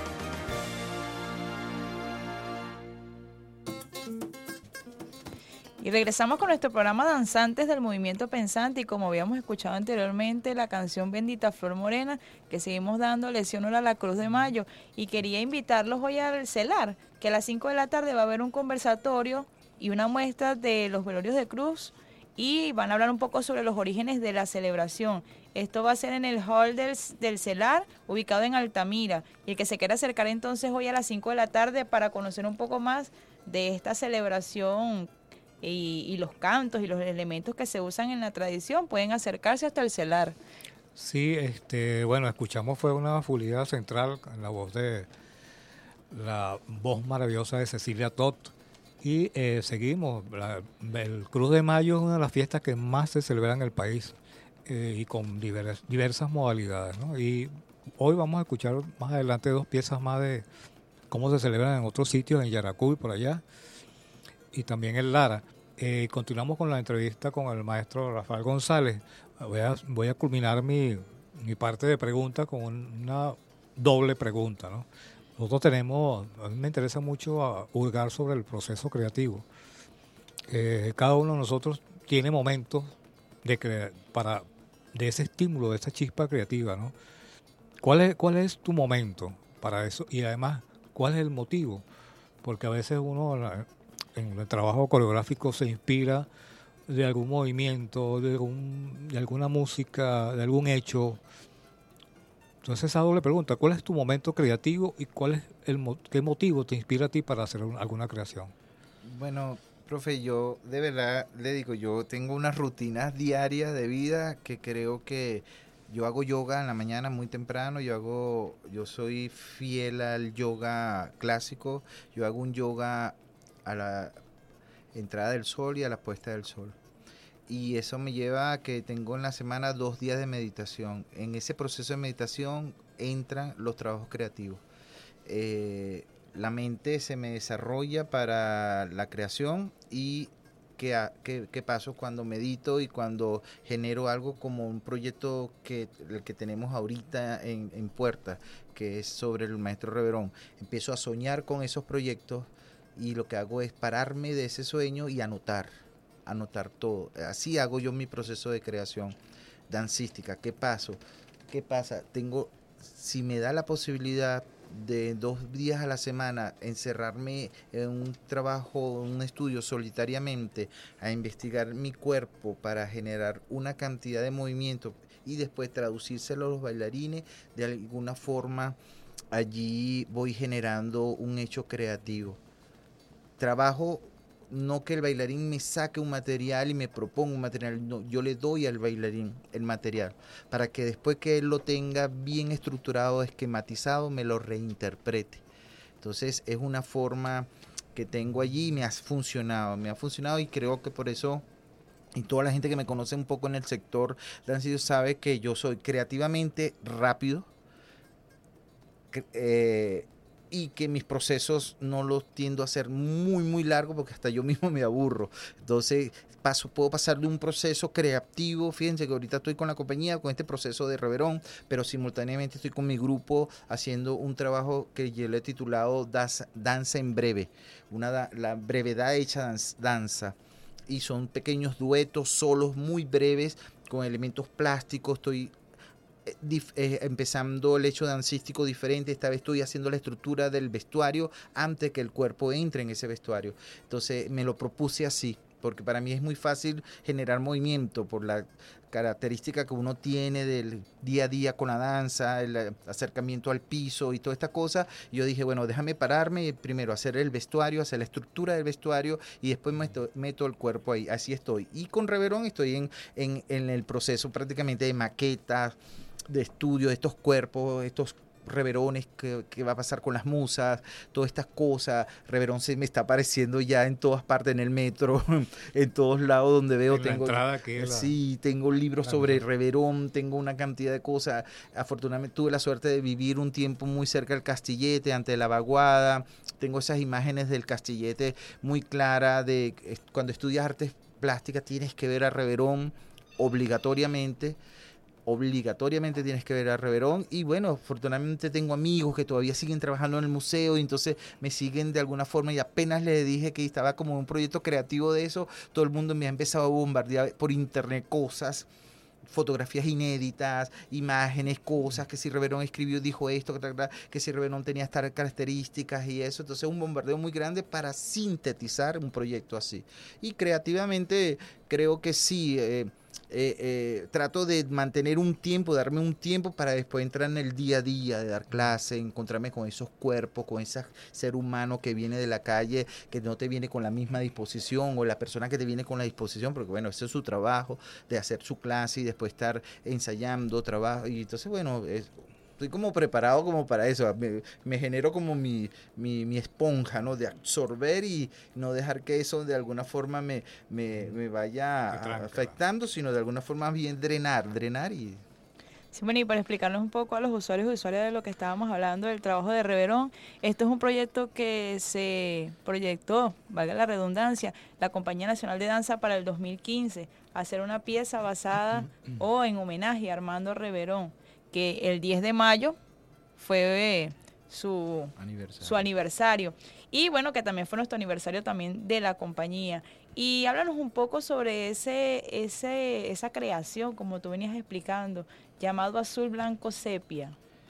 Y regresamos con nuestro programa Danzantes del Movimiento Pensante, y como habíamos escuchado anteriormente, la canción Bendita Flor Morena, que seguimos dando lección a la Cruz de Mayo. Y quería invitarlos hoy al CELAR, que a las cinco de la tarde va a haber un conversatorio y una muestra de los velorios de cruz, y van a hablar un poco sobre los orígenes de la celebración. Esto va a ser en el hall del, del CELAR, ubicado en Altamira. Y el que se quiera acercar entonces hoy a las cinco de la tarde para conocer un poco más de esta celebración y, y los cantos y los elementos que se usan en la tradición, pueden acercarse hasta el CELAR. Sí, este, bueno, escuchamos fue una Fulida Central en la voz de la voz maravillosa de Cecilia Todd. Y eh, seguimos, la, el Cruz de Mayo es una de las fiestas que más se celebra en el país eh, y con divers, diversas modalidades, ¿no? Y hoy vamos a escuchar más adelante dos piezas más de cómo se celebran en otros sitios, en Yaracuy, por allá, y también en Lara. Eh, continuamos con la entrevista con el maestro Rafael González. Voy a, voy a culminar mi, mi parte de pregunta con una doble pregunta, ¿no? Nosotros tenemos, a mí me interesa mucho hurgar sobre el proceso creativo. Eh, cada uno de nosotros tiene momentos de crea- para de ese estímulo, de esa chispa creativa, ¿no? ¿Cuál es, cuál es tu momento para eso? Y además, ¿cuál es el motivo? Porque a veces uno en el trabajo coreográfico se inspira de algún movimiento, de, algún, de alguna música, de algún hecho. Entonces esa doble pregunta, ¿cuál es tu momento creativo y cuál es el qué motivo te inspira a ti para hacer un, alguna creación? Bueno, profe, yo de verdad le digo, yo tengo unas rutinas diarias de vida que creo que yo hago yoga en la mañana muy temprano, yo hago, yo soy fiel al yoga clásico, yo hago un yoga a la entrada del sol y a la puesta del sol. Y eso me lleva a que tengo en la semana dos días de meditación. En ese proceso de meditación entran los trabajos creativos. Eh, la mente se me desarrolla para la creación y qué, qué, qué paso cuando medito y cuando genero algo como un proyecto que el que tenemos ahorita en, en puerta, que es sobre el maestro Reverón. Empiezo a soñar con esos proyectos y lo que hago es pararme de ese sueño y anotar. anotar todo. Así hago yo mi proceso de creación dancística. ¿Qué paso? ¿Qué pasa? Tengo, si me da la posibilidad de dos días a la semana encerrarme en un trabajo, un estudio solitariamente, a investigar mi cuerpo para generar una cantidad de movimientos y después traducírselo a los bailarines, de alguna forma allí voy generando un hecho creativo. Trabajo no que el bailarín me saque un material y me proponga un material, no, yo le doy al bailarín el material para que después que él lo tenga bien estructurado, esquematizado, me lo reinterprete. Entonces es una forma que tengo allí y me ha funcionado, me ha funcionado y creo que por eso, y toda la gente que me conoce un poco en el sector dancístico sabe que yo soy creativamente rápido, eh, y que mis procesos no los tiendo a hacer muy, muy largos porque hasta yo mismo me aburro. Entonces, paso, puedo pasar de un proceso creativo, fíjense que ahorita estoy con la compañía, con este proceso de Reverón, pero simultáneamente estoy con mi grupo haciendo un trabajo que yo le he titulado Danza, danza en breve, una, la brevedad hecha danza, danza. Y son pequeños duetos, solos muy breves, con elementos plásticos. Estoy Dif, eh, empezando el hecho dancístico diferente. Esta vez estoy haciendo la estructura del vestuario antes que el cuerpo entre en ese vestuario. Entonces me lo propuse así, porque para mí es muy fácil generar movimiento por la característica que uno tiene del día a día con la danza, el acercamiento al piso y toda esta cosa. Y yo dije, bueno, déjame pararme y primero hacer el vestuario, hacer la estructura del vestuario y después meto, meto el cuerpo ahí. Así estoy. Y con Reverón estoy en, en, en el proceso prácticamente de maquetas, de estudio de estos cuerpos, estos reverones, que, que va a pasar con las musas, todas estas cosas. Reverón se me está apareciendo ya en todas partes, en el metro, en todos lados donde veo. En tengo, la entrada aquí la, sí, tengo libros sobre Reverón, tengo una cantidad de cosas. Afortunadamente tuve la suerte de vivir un tiempo muy cerca del Castillete, ante la vaguada. Tengo esas imágenes del Castillete muy claras de cuando estudias artes plásticas tienes que ver a Reverón obligatoriamente. obligatoriamente tienes que ver a Reverón. Y bueno, afortunadamente tengo amigos que todavía siguen trabajando en el museo y entonces me siguen de alguna forma, y apenas le dije que estaba como un proyecto creativo de eso, todo el mundo me ha empezado a bombardear por internet cosas, fotografías inéditas, imágenes, cosas, que si Reverón escribió, dijo esto, que si Reverón tenía estas características y eso. Entonces un bombardeo muy grande para sintetizar un proyecto así. Y creativamente creo que sí, eh, eh, eh, trato de mantener un tiempo, darme un tiempo para después entrar en el día a día, de dar clase, encontrarme con esos cuerpos, con ese ser humano que viene de la calle, que no te viene con la misma disposición, o la persona que te viene con la disposición, porque bueno, ese es su trabajo, de hacer su clase y después estar ensayando, trabajo, y entonces bueno, es, estoy como preparado como para eso, me, me genero como mi, mi, mi esponja, ¿no? De absorber y no dejar que eso de alguna forma me, me, me vaya afectando, sino de alguna forma bien drenar, drenar y... Sí, bueno, y para explicarnos un poco a los usuarios y usuarias de lo que estábamos hablando del trabajo de Reverón, esto es un proyecto que se proyectó, valga la redundancia, la Compañía Nacional de Danza para el dos mil quince, hacer una pieza basada o en homenaje a Armando Reverón, que el diez de mayo fue su aniversario. su aniversario. Y bueno, que también fue nuestro aniversario también de la compañía. Y háblanos un poco sobre ese, ese, esa creación, como tú venías explicando, llamado Azul Blanco Sepia.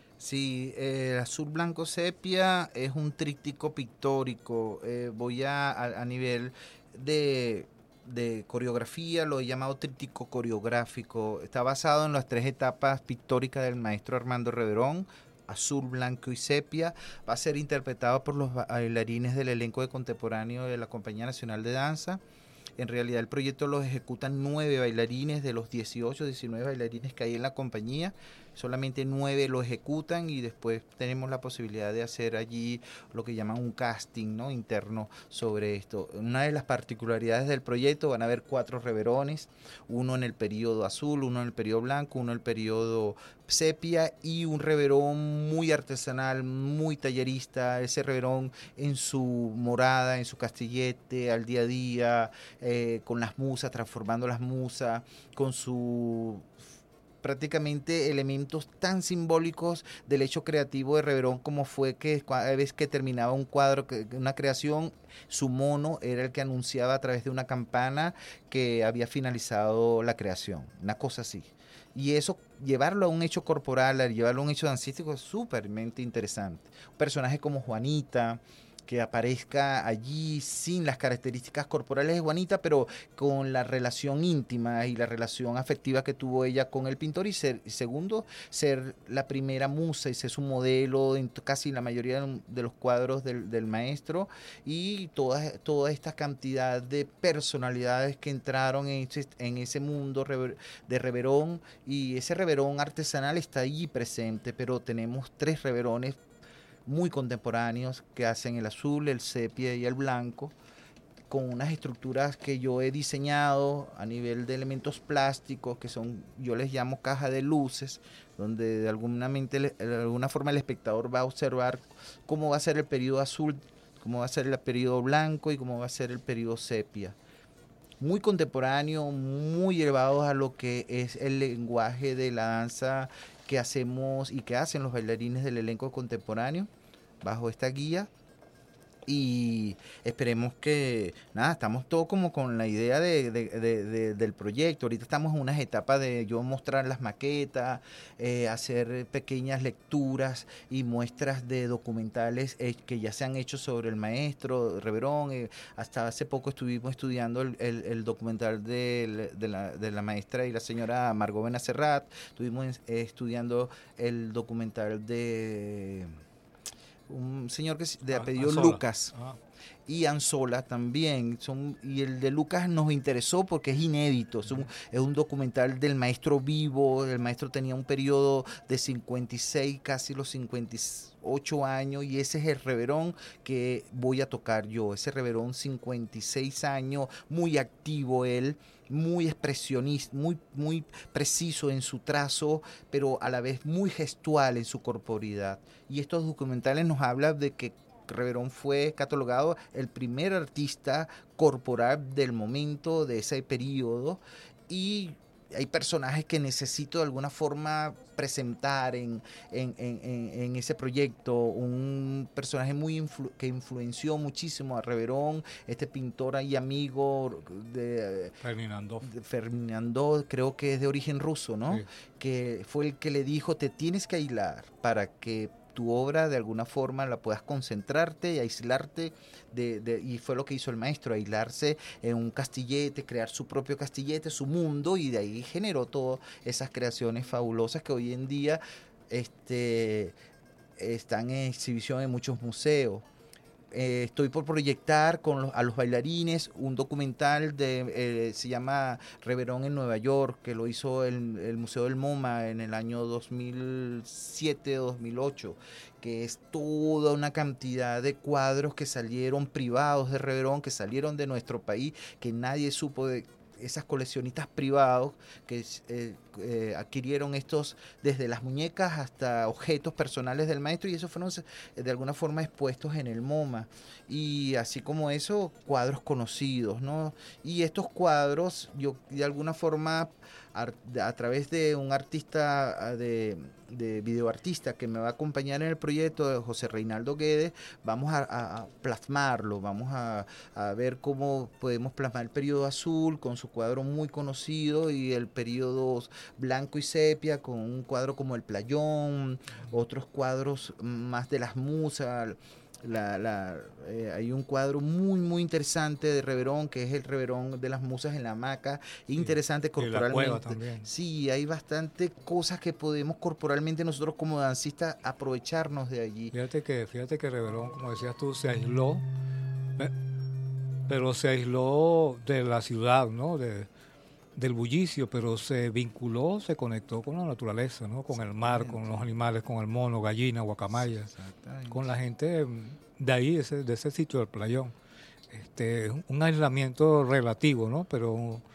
Sí, eh, Azul Blanco Sepia es un tríptico pictórico. Eh, voy a, a, a nivel de... de coreografía, lo he llamado tríptico coreográfico. Está basado en las tres etapas pictóricas del maestro Armando Reverón, azul, blanco y sepia. Va a ser interpretado por los bailarines del elenco de contemporáneo de la Compañía Nacional de Danza. En realidad el proyecto lo ejecutan nueve bailarines de los dieciocho, diecinueve bailarines que hay en la compañía. Solamente nueve lo ejecutan y después tenemos la posibilidad de hacer allí lo que llaman un casting, ¿no? interno sobre esto. Una de las particularidades del proyecto, van a haber cuatro reverones, uno en el periodo azul, uno en el periodo blanco, uno en el periodo sepia y un reverón muy artesanal, muy tallerista, ese reverón en su morada, en su castillete, al día a día, eh, con las musas, transformando las musas, con su... prácticamente elementos tan simbólicos del hecho creativo de Reverón, como fue que cada vez que terminaba un cuadro, una creación, su mono era el que anunciaba a través de una campana que había finalizado la creación, una cosa así. Y eso, llevarlo a un hecho corporal, llevarlo a un hecho dancístico es súpermente interesante. Un personaje como Juanita, que aparezca allí sin las características corporales de Juanita, pero con la relación íntima y la relación afectiva que tuvo ella con el pintor, y, ser, y segundo, ser la primera musa y ser su modelo en casi la mayoría de los cuadros del, del maestro, y toda, toda esta cantidad de personalidades que entraron en ese, en ese mundo de Reverón, y ese Reverón artesanal está allí presente, pero tenemos tres Reverones muy contemporáneos que hacen el azul, el sepia y el blanco, con unas estructuras que yo he diseñado a nivel de elementos plásticos, que son, yo les llamo caja de luces, donde de alguna, mente, de alguna forma el espectador va a observar cómo va a ser el periodo azul, cómo va a ser el periodo blanco y cómo va a ser el periodo sepia. Muy contemporáneo, muy elevados a lo que es el lenguaje de la danza que hacemos y que hacen los bailarines del elenco contemporáneo bajo esta guía, y esperemos que, nada, estamos todos como con la idea de, de, de, de, del proyecto. Ahorita estamos en unas etapas de yo mostrar las maquetas, eh, hacer pequeñas lecturas y muestras de documentales eh, que ya se han hecho sobre el maestro Reverón. Eh, hasta hace poco estuvimos estudiando el, el, el documental de, de, la, de la maestra y la señora Margot Benacerrat. Estuvimos eh, estudiando el documental de un señor que de apellido Anzola. Lucas. Ah. Y Anzola también, son, y el de Lucas nos interesó porque es inédito, es un, es un documental del maestro vivo. El maestro tenía un periodo de cincuenta y seis, casi los cincuenta y ocho años, y ese es el Reverón que voy a tocar yo, ese Reverón cincuenta y seis años, muy activo él, muy expresionista, muy, muy preciso en su trazo, pero a la vez muy gestual en su corporidad. Y estos documentales nos hablan de que Reverón fue catalogado el primer artista corporal del momento, de ese periodo, y hay personajes que necesito de alguna forma presentar en, en, en, en ese proyecto. Un personaje muy influ que influenció muchísimo a Reverón, este pintor y amigo de Ferdinando. de Ferdinando, creo que es de origen ruso, ¿no? Sí. Que fue el que le dijo, te tienes que aislar para que tu obra de alguna forma la puedas concentrarte y aislarte de, de, y fue lo que hizo el maestro, aislarse en un castillete, crear su propio castillete, su mundo, y de ahí generó todas esas creaciones fabulosas que hoy en día este, están en exhibición en muchos museos. Eh, estoy por proyectar con los, a los bailarines un documental de eh, se llama Reverón en Nueva York, que lo hizo el, el Museo del MoMA en el año dos mil siete dos mil ocho, que es toda una cantidad de cuadros que salieron privados de Reverón, que salieron de nuestro país, que nadie supo de esas coleccionistas privados que eh, eh, adquirieron estos desde las muñecas hasta objetos personales del maestro, y esos fueron de alguna forma expuestos en el MoMA, y así como eso, cuadros conocidos, ¿no? Y estos cuadros, yo de alguna forma a, a través de un artista de, de videoartista que me va a acompañar en el proyecto, de José Reinaldo Guedes, vamos a, a, a plasmarlo, vamos a, a ver cómo podemos plasmar el periodo azul con su cuadro muy conocido, y el periodo blanco y sepia con un cuadro como El Playón, otros cuadros más de las musas. La, la, eh, hay un cuadro muy muy interesante de Reverón, que es el Reverón de las musas en la hamaca, interesante, sí, corporalmente. Sí, hay bastante cosas que podemos corporalmente nosotros como dancistas aprovecharnos de allí. Fíjate que, fíjate que Reverón, como decías tú, se aisló, pero se aisló de la ciudad, ¿no? De, del bullicio, pero se vinculó, se conectó con la naturaleza, ¿no? Con el mar, con los animales, con el mono, gallina, guacamaya, con la gente de ahí, ese, de ese sitio del Playón. Este, un aislamiento relativo, ¿no? Pero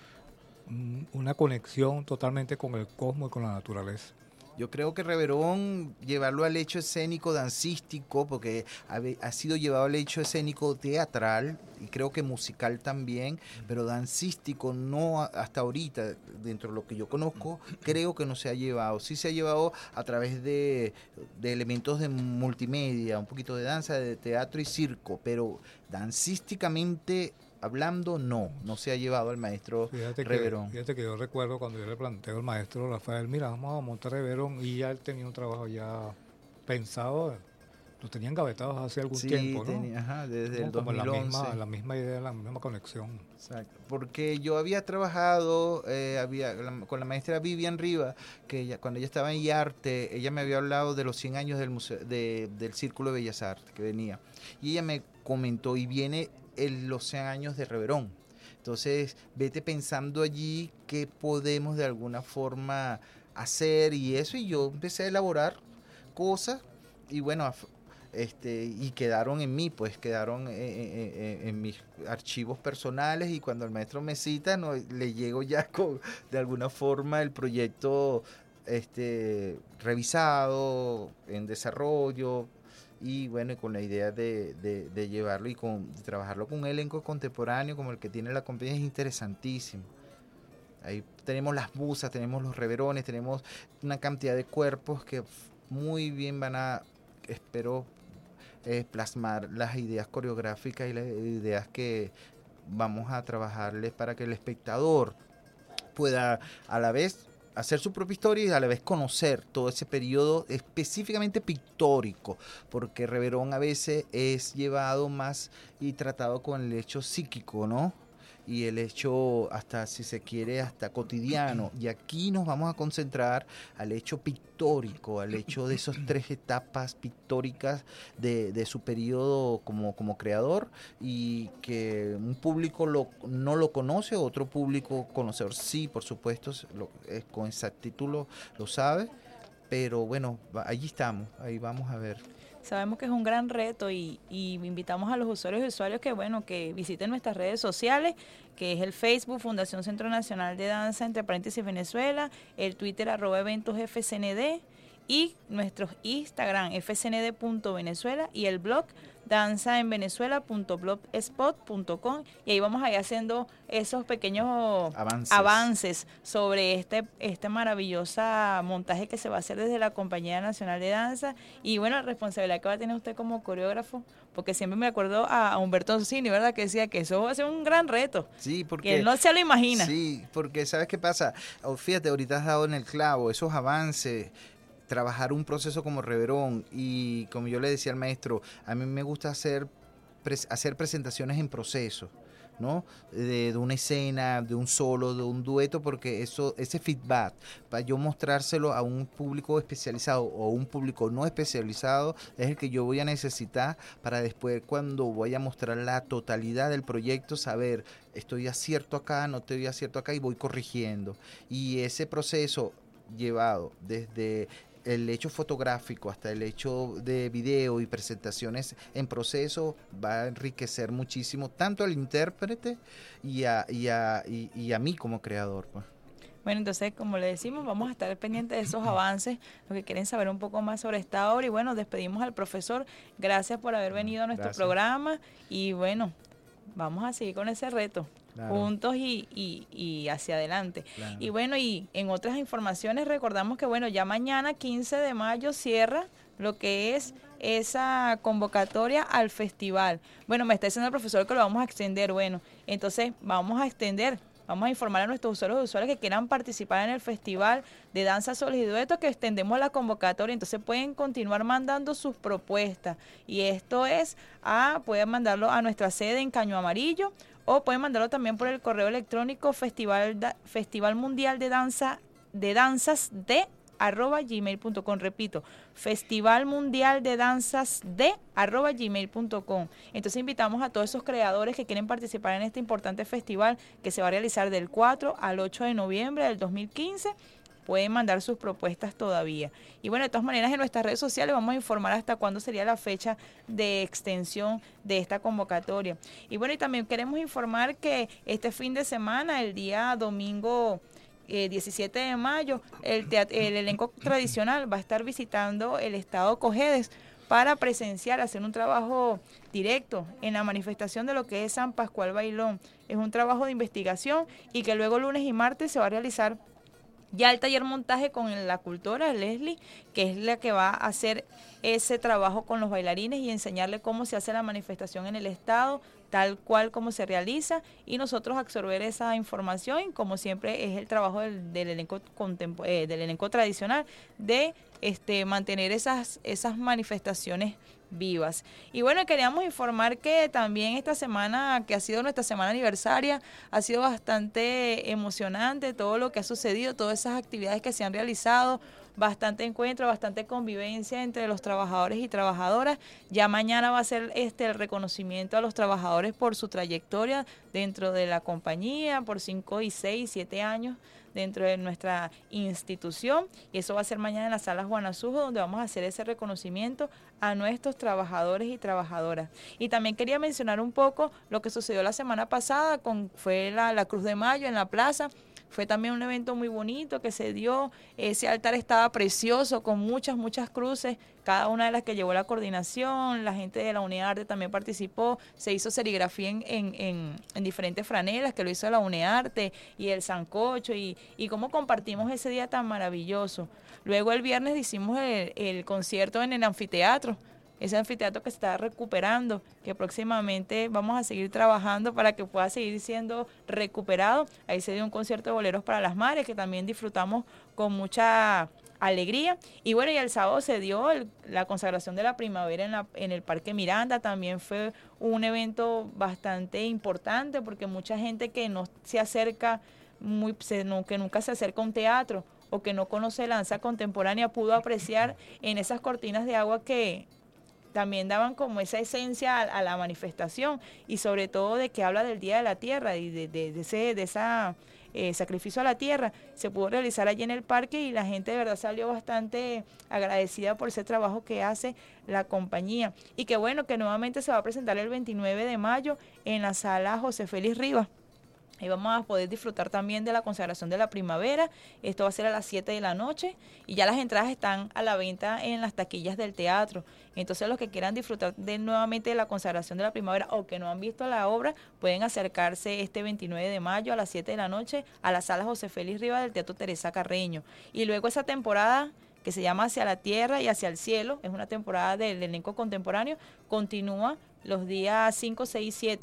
un, una conexión totalmente con el cosmos y con la naturaleza. Yo creo que Reverón, llevarlo al hecho escénico dancístico, porque ha, ha sido llevado al hecho escénico teatral, y creo que musical también, pero dancístico no hasta ahorita, dentro de lo que yo conozco, creo que no se ha llevado. Sí se ha llevado a través de, de elementos de multimedia, un poquito de danza, de teatro y circo, pero dancísticamente hablando, no, no se ha llevado al maestro fíjate Reverón. Que, fíjate que yo recuerdo cuando yo le planteo al maestro Rafael, mira, vamos a montar Reverón, y ya él tenía un trabajo ya pensado, lo tenían engavetados hace algún sí, tiempo, ¿no? Tenía, ajá, desde el como dos mil once. La misma, la misma idea, la misma conexión. Exacto, porque yo había trabajado eh, había, la, con la maestra Vivian Riva, que ella, cuando ella estaba en IARTE, ella me había hablado de los cien años del, museo, de, del Círculo de Bellas Artes que venía, y ella me comentó, y viene el, los cien años de Reverón. Entonces, vete pensando allí qué podemos de alguna forma hacer y eso, y yo empecé a elaborar cosas, y bueno, este y quedaron en mí, pues quedaron en, en, en mis archivos personales, y cuando el maestro me cita, no, le llego ya con, de alguna forma, el proyecto este revisado, en desarrollo, y bueno, con la idea de, de, de llevarlo y con de trabajarlo con un elenco contemporáneo como el que tiene la compañía, es interesantísimo. Ahí tenemos las musas, tenemos los reverones, tenemos una cantidad de cuerpos que muy bien van a, espero, eh, plasmar las ideas coreográficas y las ideas que vamos a trabajarles para que el espectador pueda a la vez hacer su propia historia y a la vez conocer todo ese periodo específicamente pictórico, porque Reverón a veces es llevado más y tratado con el hecho psíquico, ¿no? Y el hecho, hasta si se quiere, hasta cotidiano. Y aquí nos vamos a concentrar al hecho pictórico, al hecho de esas tres etapas pictóricas de, de su periodo como, como creador, y que un público lo, no lo conoce, otro público conocedor sí, por supuesto, lo, eh, con exactitud lo, lo sabe, pero bueno, allí estamos, ahí vamos a ver. Sabemos que es un gran reto, y, y invitamos a los usuarios y usuarios que bueno que visiten nuestras redes sociales, que es el Facebook Fundación Centro Nacional de Danza entre paréntesis Venezuela, el Twitter arroba eventos F C N D, y nuestros Instagram f c n d punto venezuela, y el blog danza en venezuela punto blogspot punto com, y ahí vamos a ir haciendo esos pequeños avances, avances sobre este este maravilloso montaje que se va a hacer desde la Compañía Nacional de Danza. Y bueno, la responsabilidad que va a tener usted como coreógrafo, porque siempre me acuerdo a, a Humberto Orsini, ¿verdad?, que decía que eso va a ser un gran reto. Sí, porque que él no se lo imagina. Sí, porque ¿sabes qué pasa? Fíjate, ahorita has dado en el clavo, esos avances trabajar un proceso como reverón y como yo le decía al maestro, a mí me gusta hacer, pres- hacer presentaciones en proceso, ¿no? De, de una escena, de un solo, de un dueto, porque eso, ese feedback, para yo mostrárselo a un público especializado o un público no especializado, es el que yo voy a necesitar para después, cuando voy a mostrar la totalidad del proyecto, saber, estoy acierto acá, no estoy acierto acá, y voy corrigiendo. Y ese proceso llevado desde el hecho fotográfico hasta el hecho de video y presentaciones en proceso va a enriquecer muchísimo tanto al intérprete y a, y a, y, y a mí como creador, pues. Bueno, entonces, como le decimos, vamos a estar pendientes de esos avances, los que quieren saber un poco más sobre esta obra. Y bueno, despedimos al profesor. Gracias por haber venido a nuestro Gracias. programa. Y bueno, vamos a seguir con ese reto. Claro. Juntos y, y, y hacia adelante. Claro. Y bueno, y en otras informaciones recordamos que bueno, ya mañana quince de mayo cierra lo que es esa convocatoria al festival. Bueno, me está diciendo el profesor que lo vamos a extender. Bueno, entonces vamos a extender, vamos a informar a nuestros usuarios y usuarias que quieran participar en el festival de danza, solos y duetos, que extendemos la convocatoria. Entonces pueden continuar mandando sus propuestas. Y esto es, a, pueden mandarlo a nuestra sede en Caño Amarillo, o pueden mandarlo también por el correo electrónico festival, da, festival mundial de danza de danzas de arroba gmail punto com. Repito, festival mundial de danzas de arroba gmail punto com. Entonces invitamos a todos esos creadores que quieren participar en este importante festival que se va a realizar del cuatro al ocho de noviembre del dos mil quince. Pueden mandar sus propuestas todavía. Y bueno, de todas maneras, en nuestras redes sociales vamos a informar hasta cuándo sería la fecha de extensión de esta convocatoria. Y bueno, y también queremos informar que este fin de semana, el día domingo eh, diecisiete de mayo, el, teat- el elenco tradicional va a estar visitando el estado Cojedes para presenciar, hacer un trabajo directo en la manifestación de lo que es San Pascual Bailón. Es un trabajo de investigación y que luego lunes y martes se va a realizar ya el taller montaje con la cultora Leslie, que es la que va a hacer ese trabajo con los bailarines y enseñarle cómo se hace la manifestación en el estado, tal cual como se realiza, y nosotros absorber esa información, como siempre es el trabajo del, del elenco contempo- eh, del elenco tradicional, de este mantener esas, esas manifestaciones vivas. Y bueno, queríamos informar que también esta semana, que ha sido nuestra semana aniversaria, ha sido bastante emocionante todo lo que ha sucedido, todas esas actividades que se han realizado, bastante encuentro, bastante convivencia entre los trabajadores y trabajadoras. Ya mañana va a ser este el reconocimiento a los trabajadores por su trayectoria dentro de la compañía, por cinco y seis, siete años dentro de nuestra institución, y eso va a ser mañana en la sala Juan Azujo, donde vamos a hacer ese reconocimiento a nuestros trabajadores y trabajadoras. Y también quería mencionar un poco lo que sucedió la semana pasada, con fue la, la Cruz de Mayo en la plaza. Fue también un evento muy bonito que se dio. Ese altar estaba precioso, con muchas, muchas cruces, cada una de las que llevó la coordinación. La gente de la Unidad de Arte también participó. Se hizo serigrafía en, en, en, en diferentes franelas, que lo hizo la Unidad de Arte, y el sancocho, y, y cómo compartimos ese día tan maravilloso. Luego el viernes hicimos el, el concierto en el anfiteatro, ese anfiteatro que se está recuperando, que próximamente vamos a seguir trabajando para que pueda seguir siendo recuperado. Ahí se dio un concierto de boleros para las madres, que también disfrutamos con mucha alegría. Y bueno, y el sábado se dio el, la consagración de la primavera en, la, en el Parque Miranda. También fue un evento bastante importante, porque mucha gente que no se acerca, muy, se, no, que nunca se acerca a un teatro o que no conoce la danza contemporánea, pudo apreciar en esas cortinas de agua que también daban como esa esencia a, a la manifestación, y sobre todo de que habla del Día de la Tierra y de, de, de ese de esa, eh, sacrificio a la tierra. Se pudo realizar allí en el parque y la gente de verdad salió bastante agradecida por ese trabajo que hace la compañía. Y que bueno, que nuevamente se va a presentar el veintinueve de mayo en la sala José Félix Rivas. Ahí vamos a poder disfrutar también de la consagración de la primavera. Esto va a ser a las siete de la noche y ya las entradas están a la venta en las taquillas del teatro. Entonces los que quieran disfrutar de nuevamente de la consagración de la primavera o que no han visto la obra, pueden acercarse este veintinueve de mayo a las siete de la noche a la sala José Félix Rivas del Teatro Teresa Carreño. Y luego esa temporada que se llama Hacia la Tierra y Hacia el Cielo, es una temporada del elenco contemporáneo, continúa los días cinco, seis y siete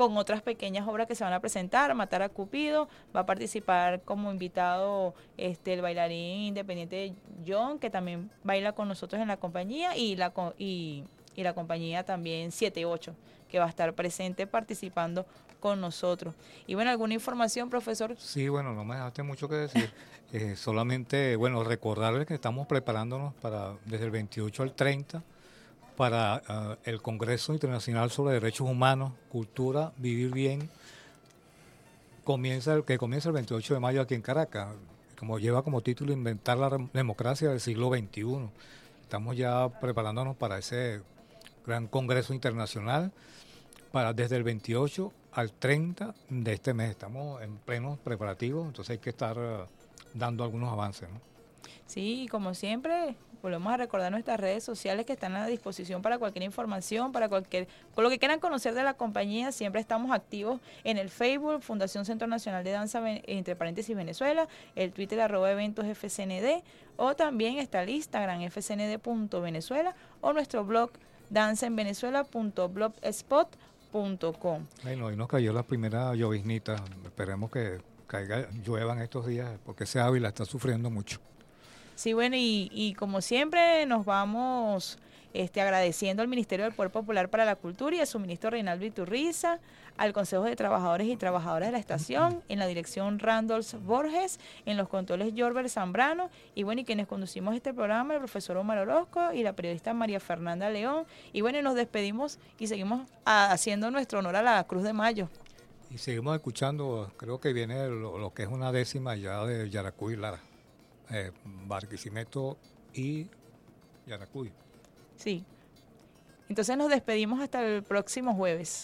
con otras pequeñas obras que se van a presentar. Matar a Cupido, va a participar como invitado este el bailarín independiente John, que también baila con nosotros en la compañía, y la y, y la compañía también siete ocho, que va a estar presente participando con nosotros. Y bueno, ¿alguna información, profesor? Sí, bueno, no me dejaste mucho que decir. eh, solamente, bueno, recordarles que estamos preparándonos para desde el veintiocho al treinta para uh, el Congreso Internacional sobre Derechos Humanos, Cultura, Vivir Bien, comienza el, que comienza el veintiocho de mayo aquí en Caracas, como lleva como título Inventar la democracia del siglo veintiuno. Estamos ya preparándonos para ese gran Congreso Internacional, para desde el veintiocho al treinta de este mes. Estamos en plenos preparativos, entonces hay que estar uh, dando algunos avances, ¿no? Sí, como siempre, volvemos a recordar nuestras redes sociales que están a disposición para cualquier información, para cualquier, con lo que quieran conocer de la compañía. Siempre estamos activos en el Facebook, Fundación Centro Nacional de Danza, entre paréntesis Venezuela, el Twitter arroba eventos F C N D, o también está el Instagram f c n d punto venezuela, o nuestro blog danza en venezuela punto blogspot punto com. Ay, no, y nos cayó la primera lloviznita. Esperemos que caiga, lluevan estos días, porque ese Ávila está sufriendo mucho. Sí, bueno, y, y como siempre nos vamos este, agradeciendo al Ministerio del Poder Popular para la Cultura y a su ministro Reinaldo Iturriza, al Consejo de Trabajadores y Trabajadoras de la Estación, en la dirección Randolph Borges, en los controles Jorbert Zambrano, y bueno, y quienes conducimos este programa, el profesor Omar Orozco y la periodista María Fernanda León. Y bueno, y nos despedimos y seguimos a, haciendo nuestro honor a la Cruz de Mayo. Y seguimos escuchando, creo que viene lo, lo que es una décima ya de Yaracuy Lara. Eh, Barquisimeto y Yaracuy. Sí. Entonces nos despedimos hasta el próximo jueves.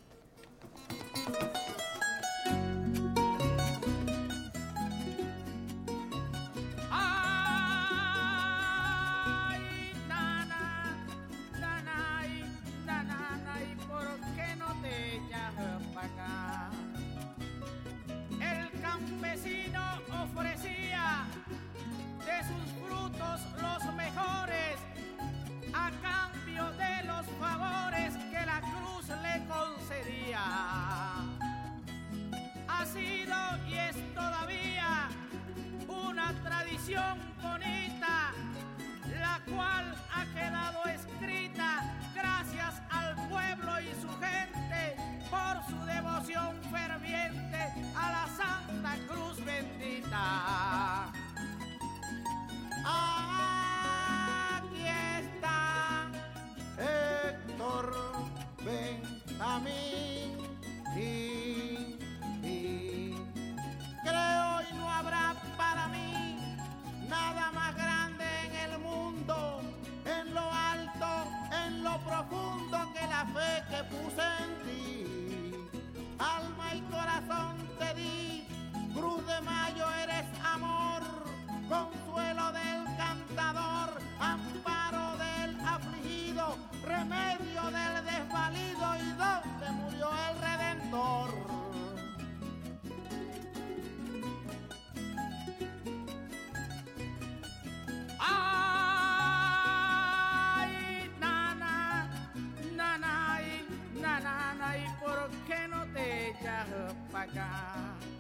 Ay, nana, nana, nana, ¿y por qué no te echas para acá? El campesino ofrecía de sus frutos los mejores a cambio de los favores que la cruz le concedía. Ha sido y es todavía una tradición bonita, la cual ha quedado escrita gracias al pueblo y su gente por su devoción ferviente a la Santa Cruz bendita. Aquí está Héctor Benjamín y, y creo y no habrá para mí nada más grande en el mundo, en lo alto, en lo profundo, que la fe que puse en ti. Alma y corazón te di, Cruz de Mayo eres amor, consuelo del cantador, amparo del afligido, remedio del desvalido, y donde murió el Redentor. Ay, nana, nana, y nana, ¿y por qué no te echas pa' acá?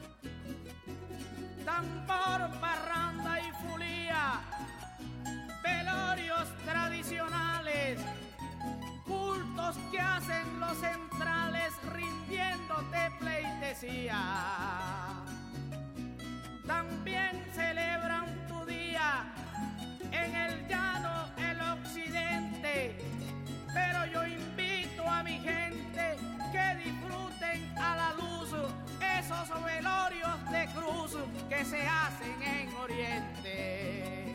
Tambor, parranda y fulía, velorios tradicionales, cultos que hacen los centrales rindiéndote pleitesía. También celebran tu día en el llano, el occidente, pero yo invito a mi gente que disfruten a la luz esos velorios de cruz que se hacen en Oriente.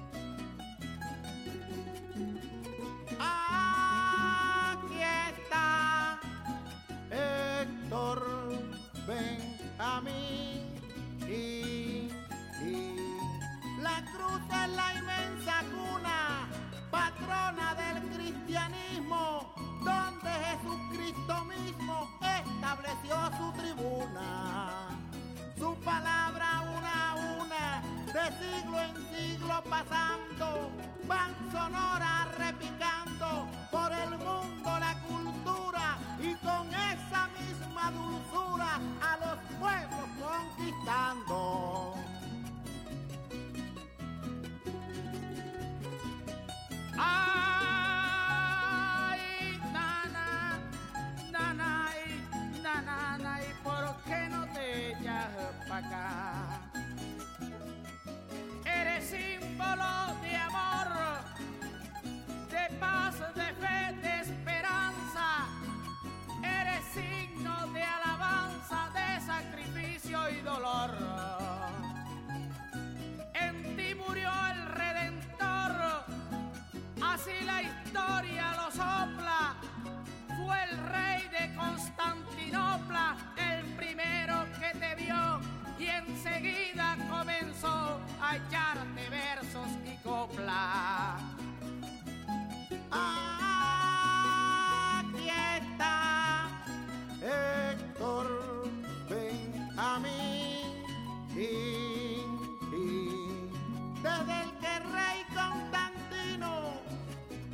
Aquí está Héctor Benjamín y, y la cruz es la inmensa cuna, patrona del cristianismo, donde Jesucristo mismo estableció su tribuna. Su palabra una a una, de siglo en siglo pasando, van sonora repicando por el mundo la cultura, y con esa misma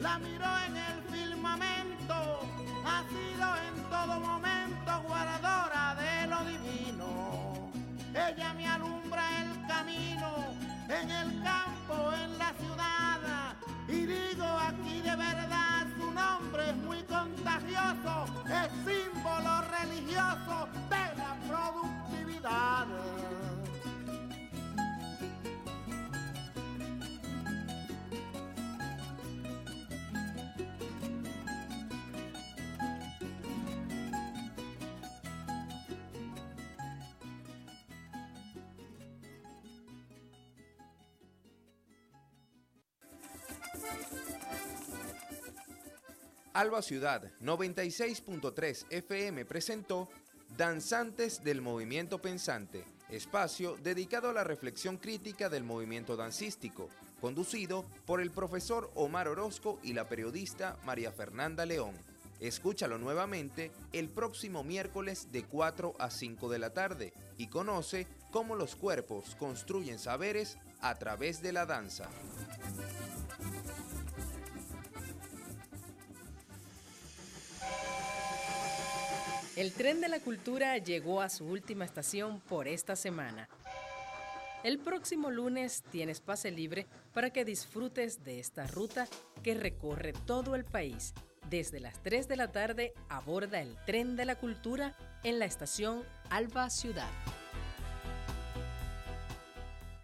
la miro en el firmamento, ha sido en todo momento guardadora de lo divino. Ella me alumbra el camino en el campo, en la ciudad, y digo aquí de verdad, su nombre es muy contagioso, es símbolo religioso de la productividad. Alba Ciudad noventa y seis punto tres F M presentó Danzantes del Movimiento Pensante, espacio dedicado a la reflexión crítica del movimiento dancístico, conducido por el profesor Omar Orozco y la periodista María Fernanda León. Escúchalo nuevamente el próximo miércoles de cuatro a cinco de la tarde y conoce cómo los cuerpos construyen saberes a través de la danza. El tren de la cultura llegó a su última estación por esta semana. El próximo lunes tienes pase libre para que disfrutes de esta ruta que recorre todo el país. Desde las tres de la tarde aborda el tren de la cultura en la estación Alba Ciudad.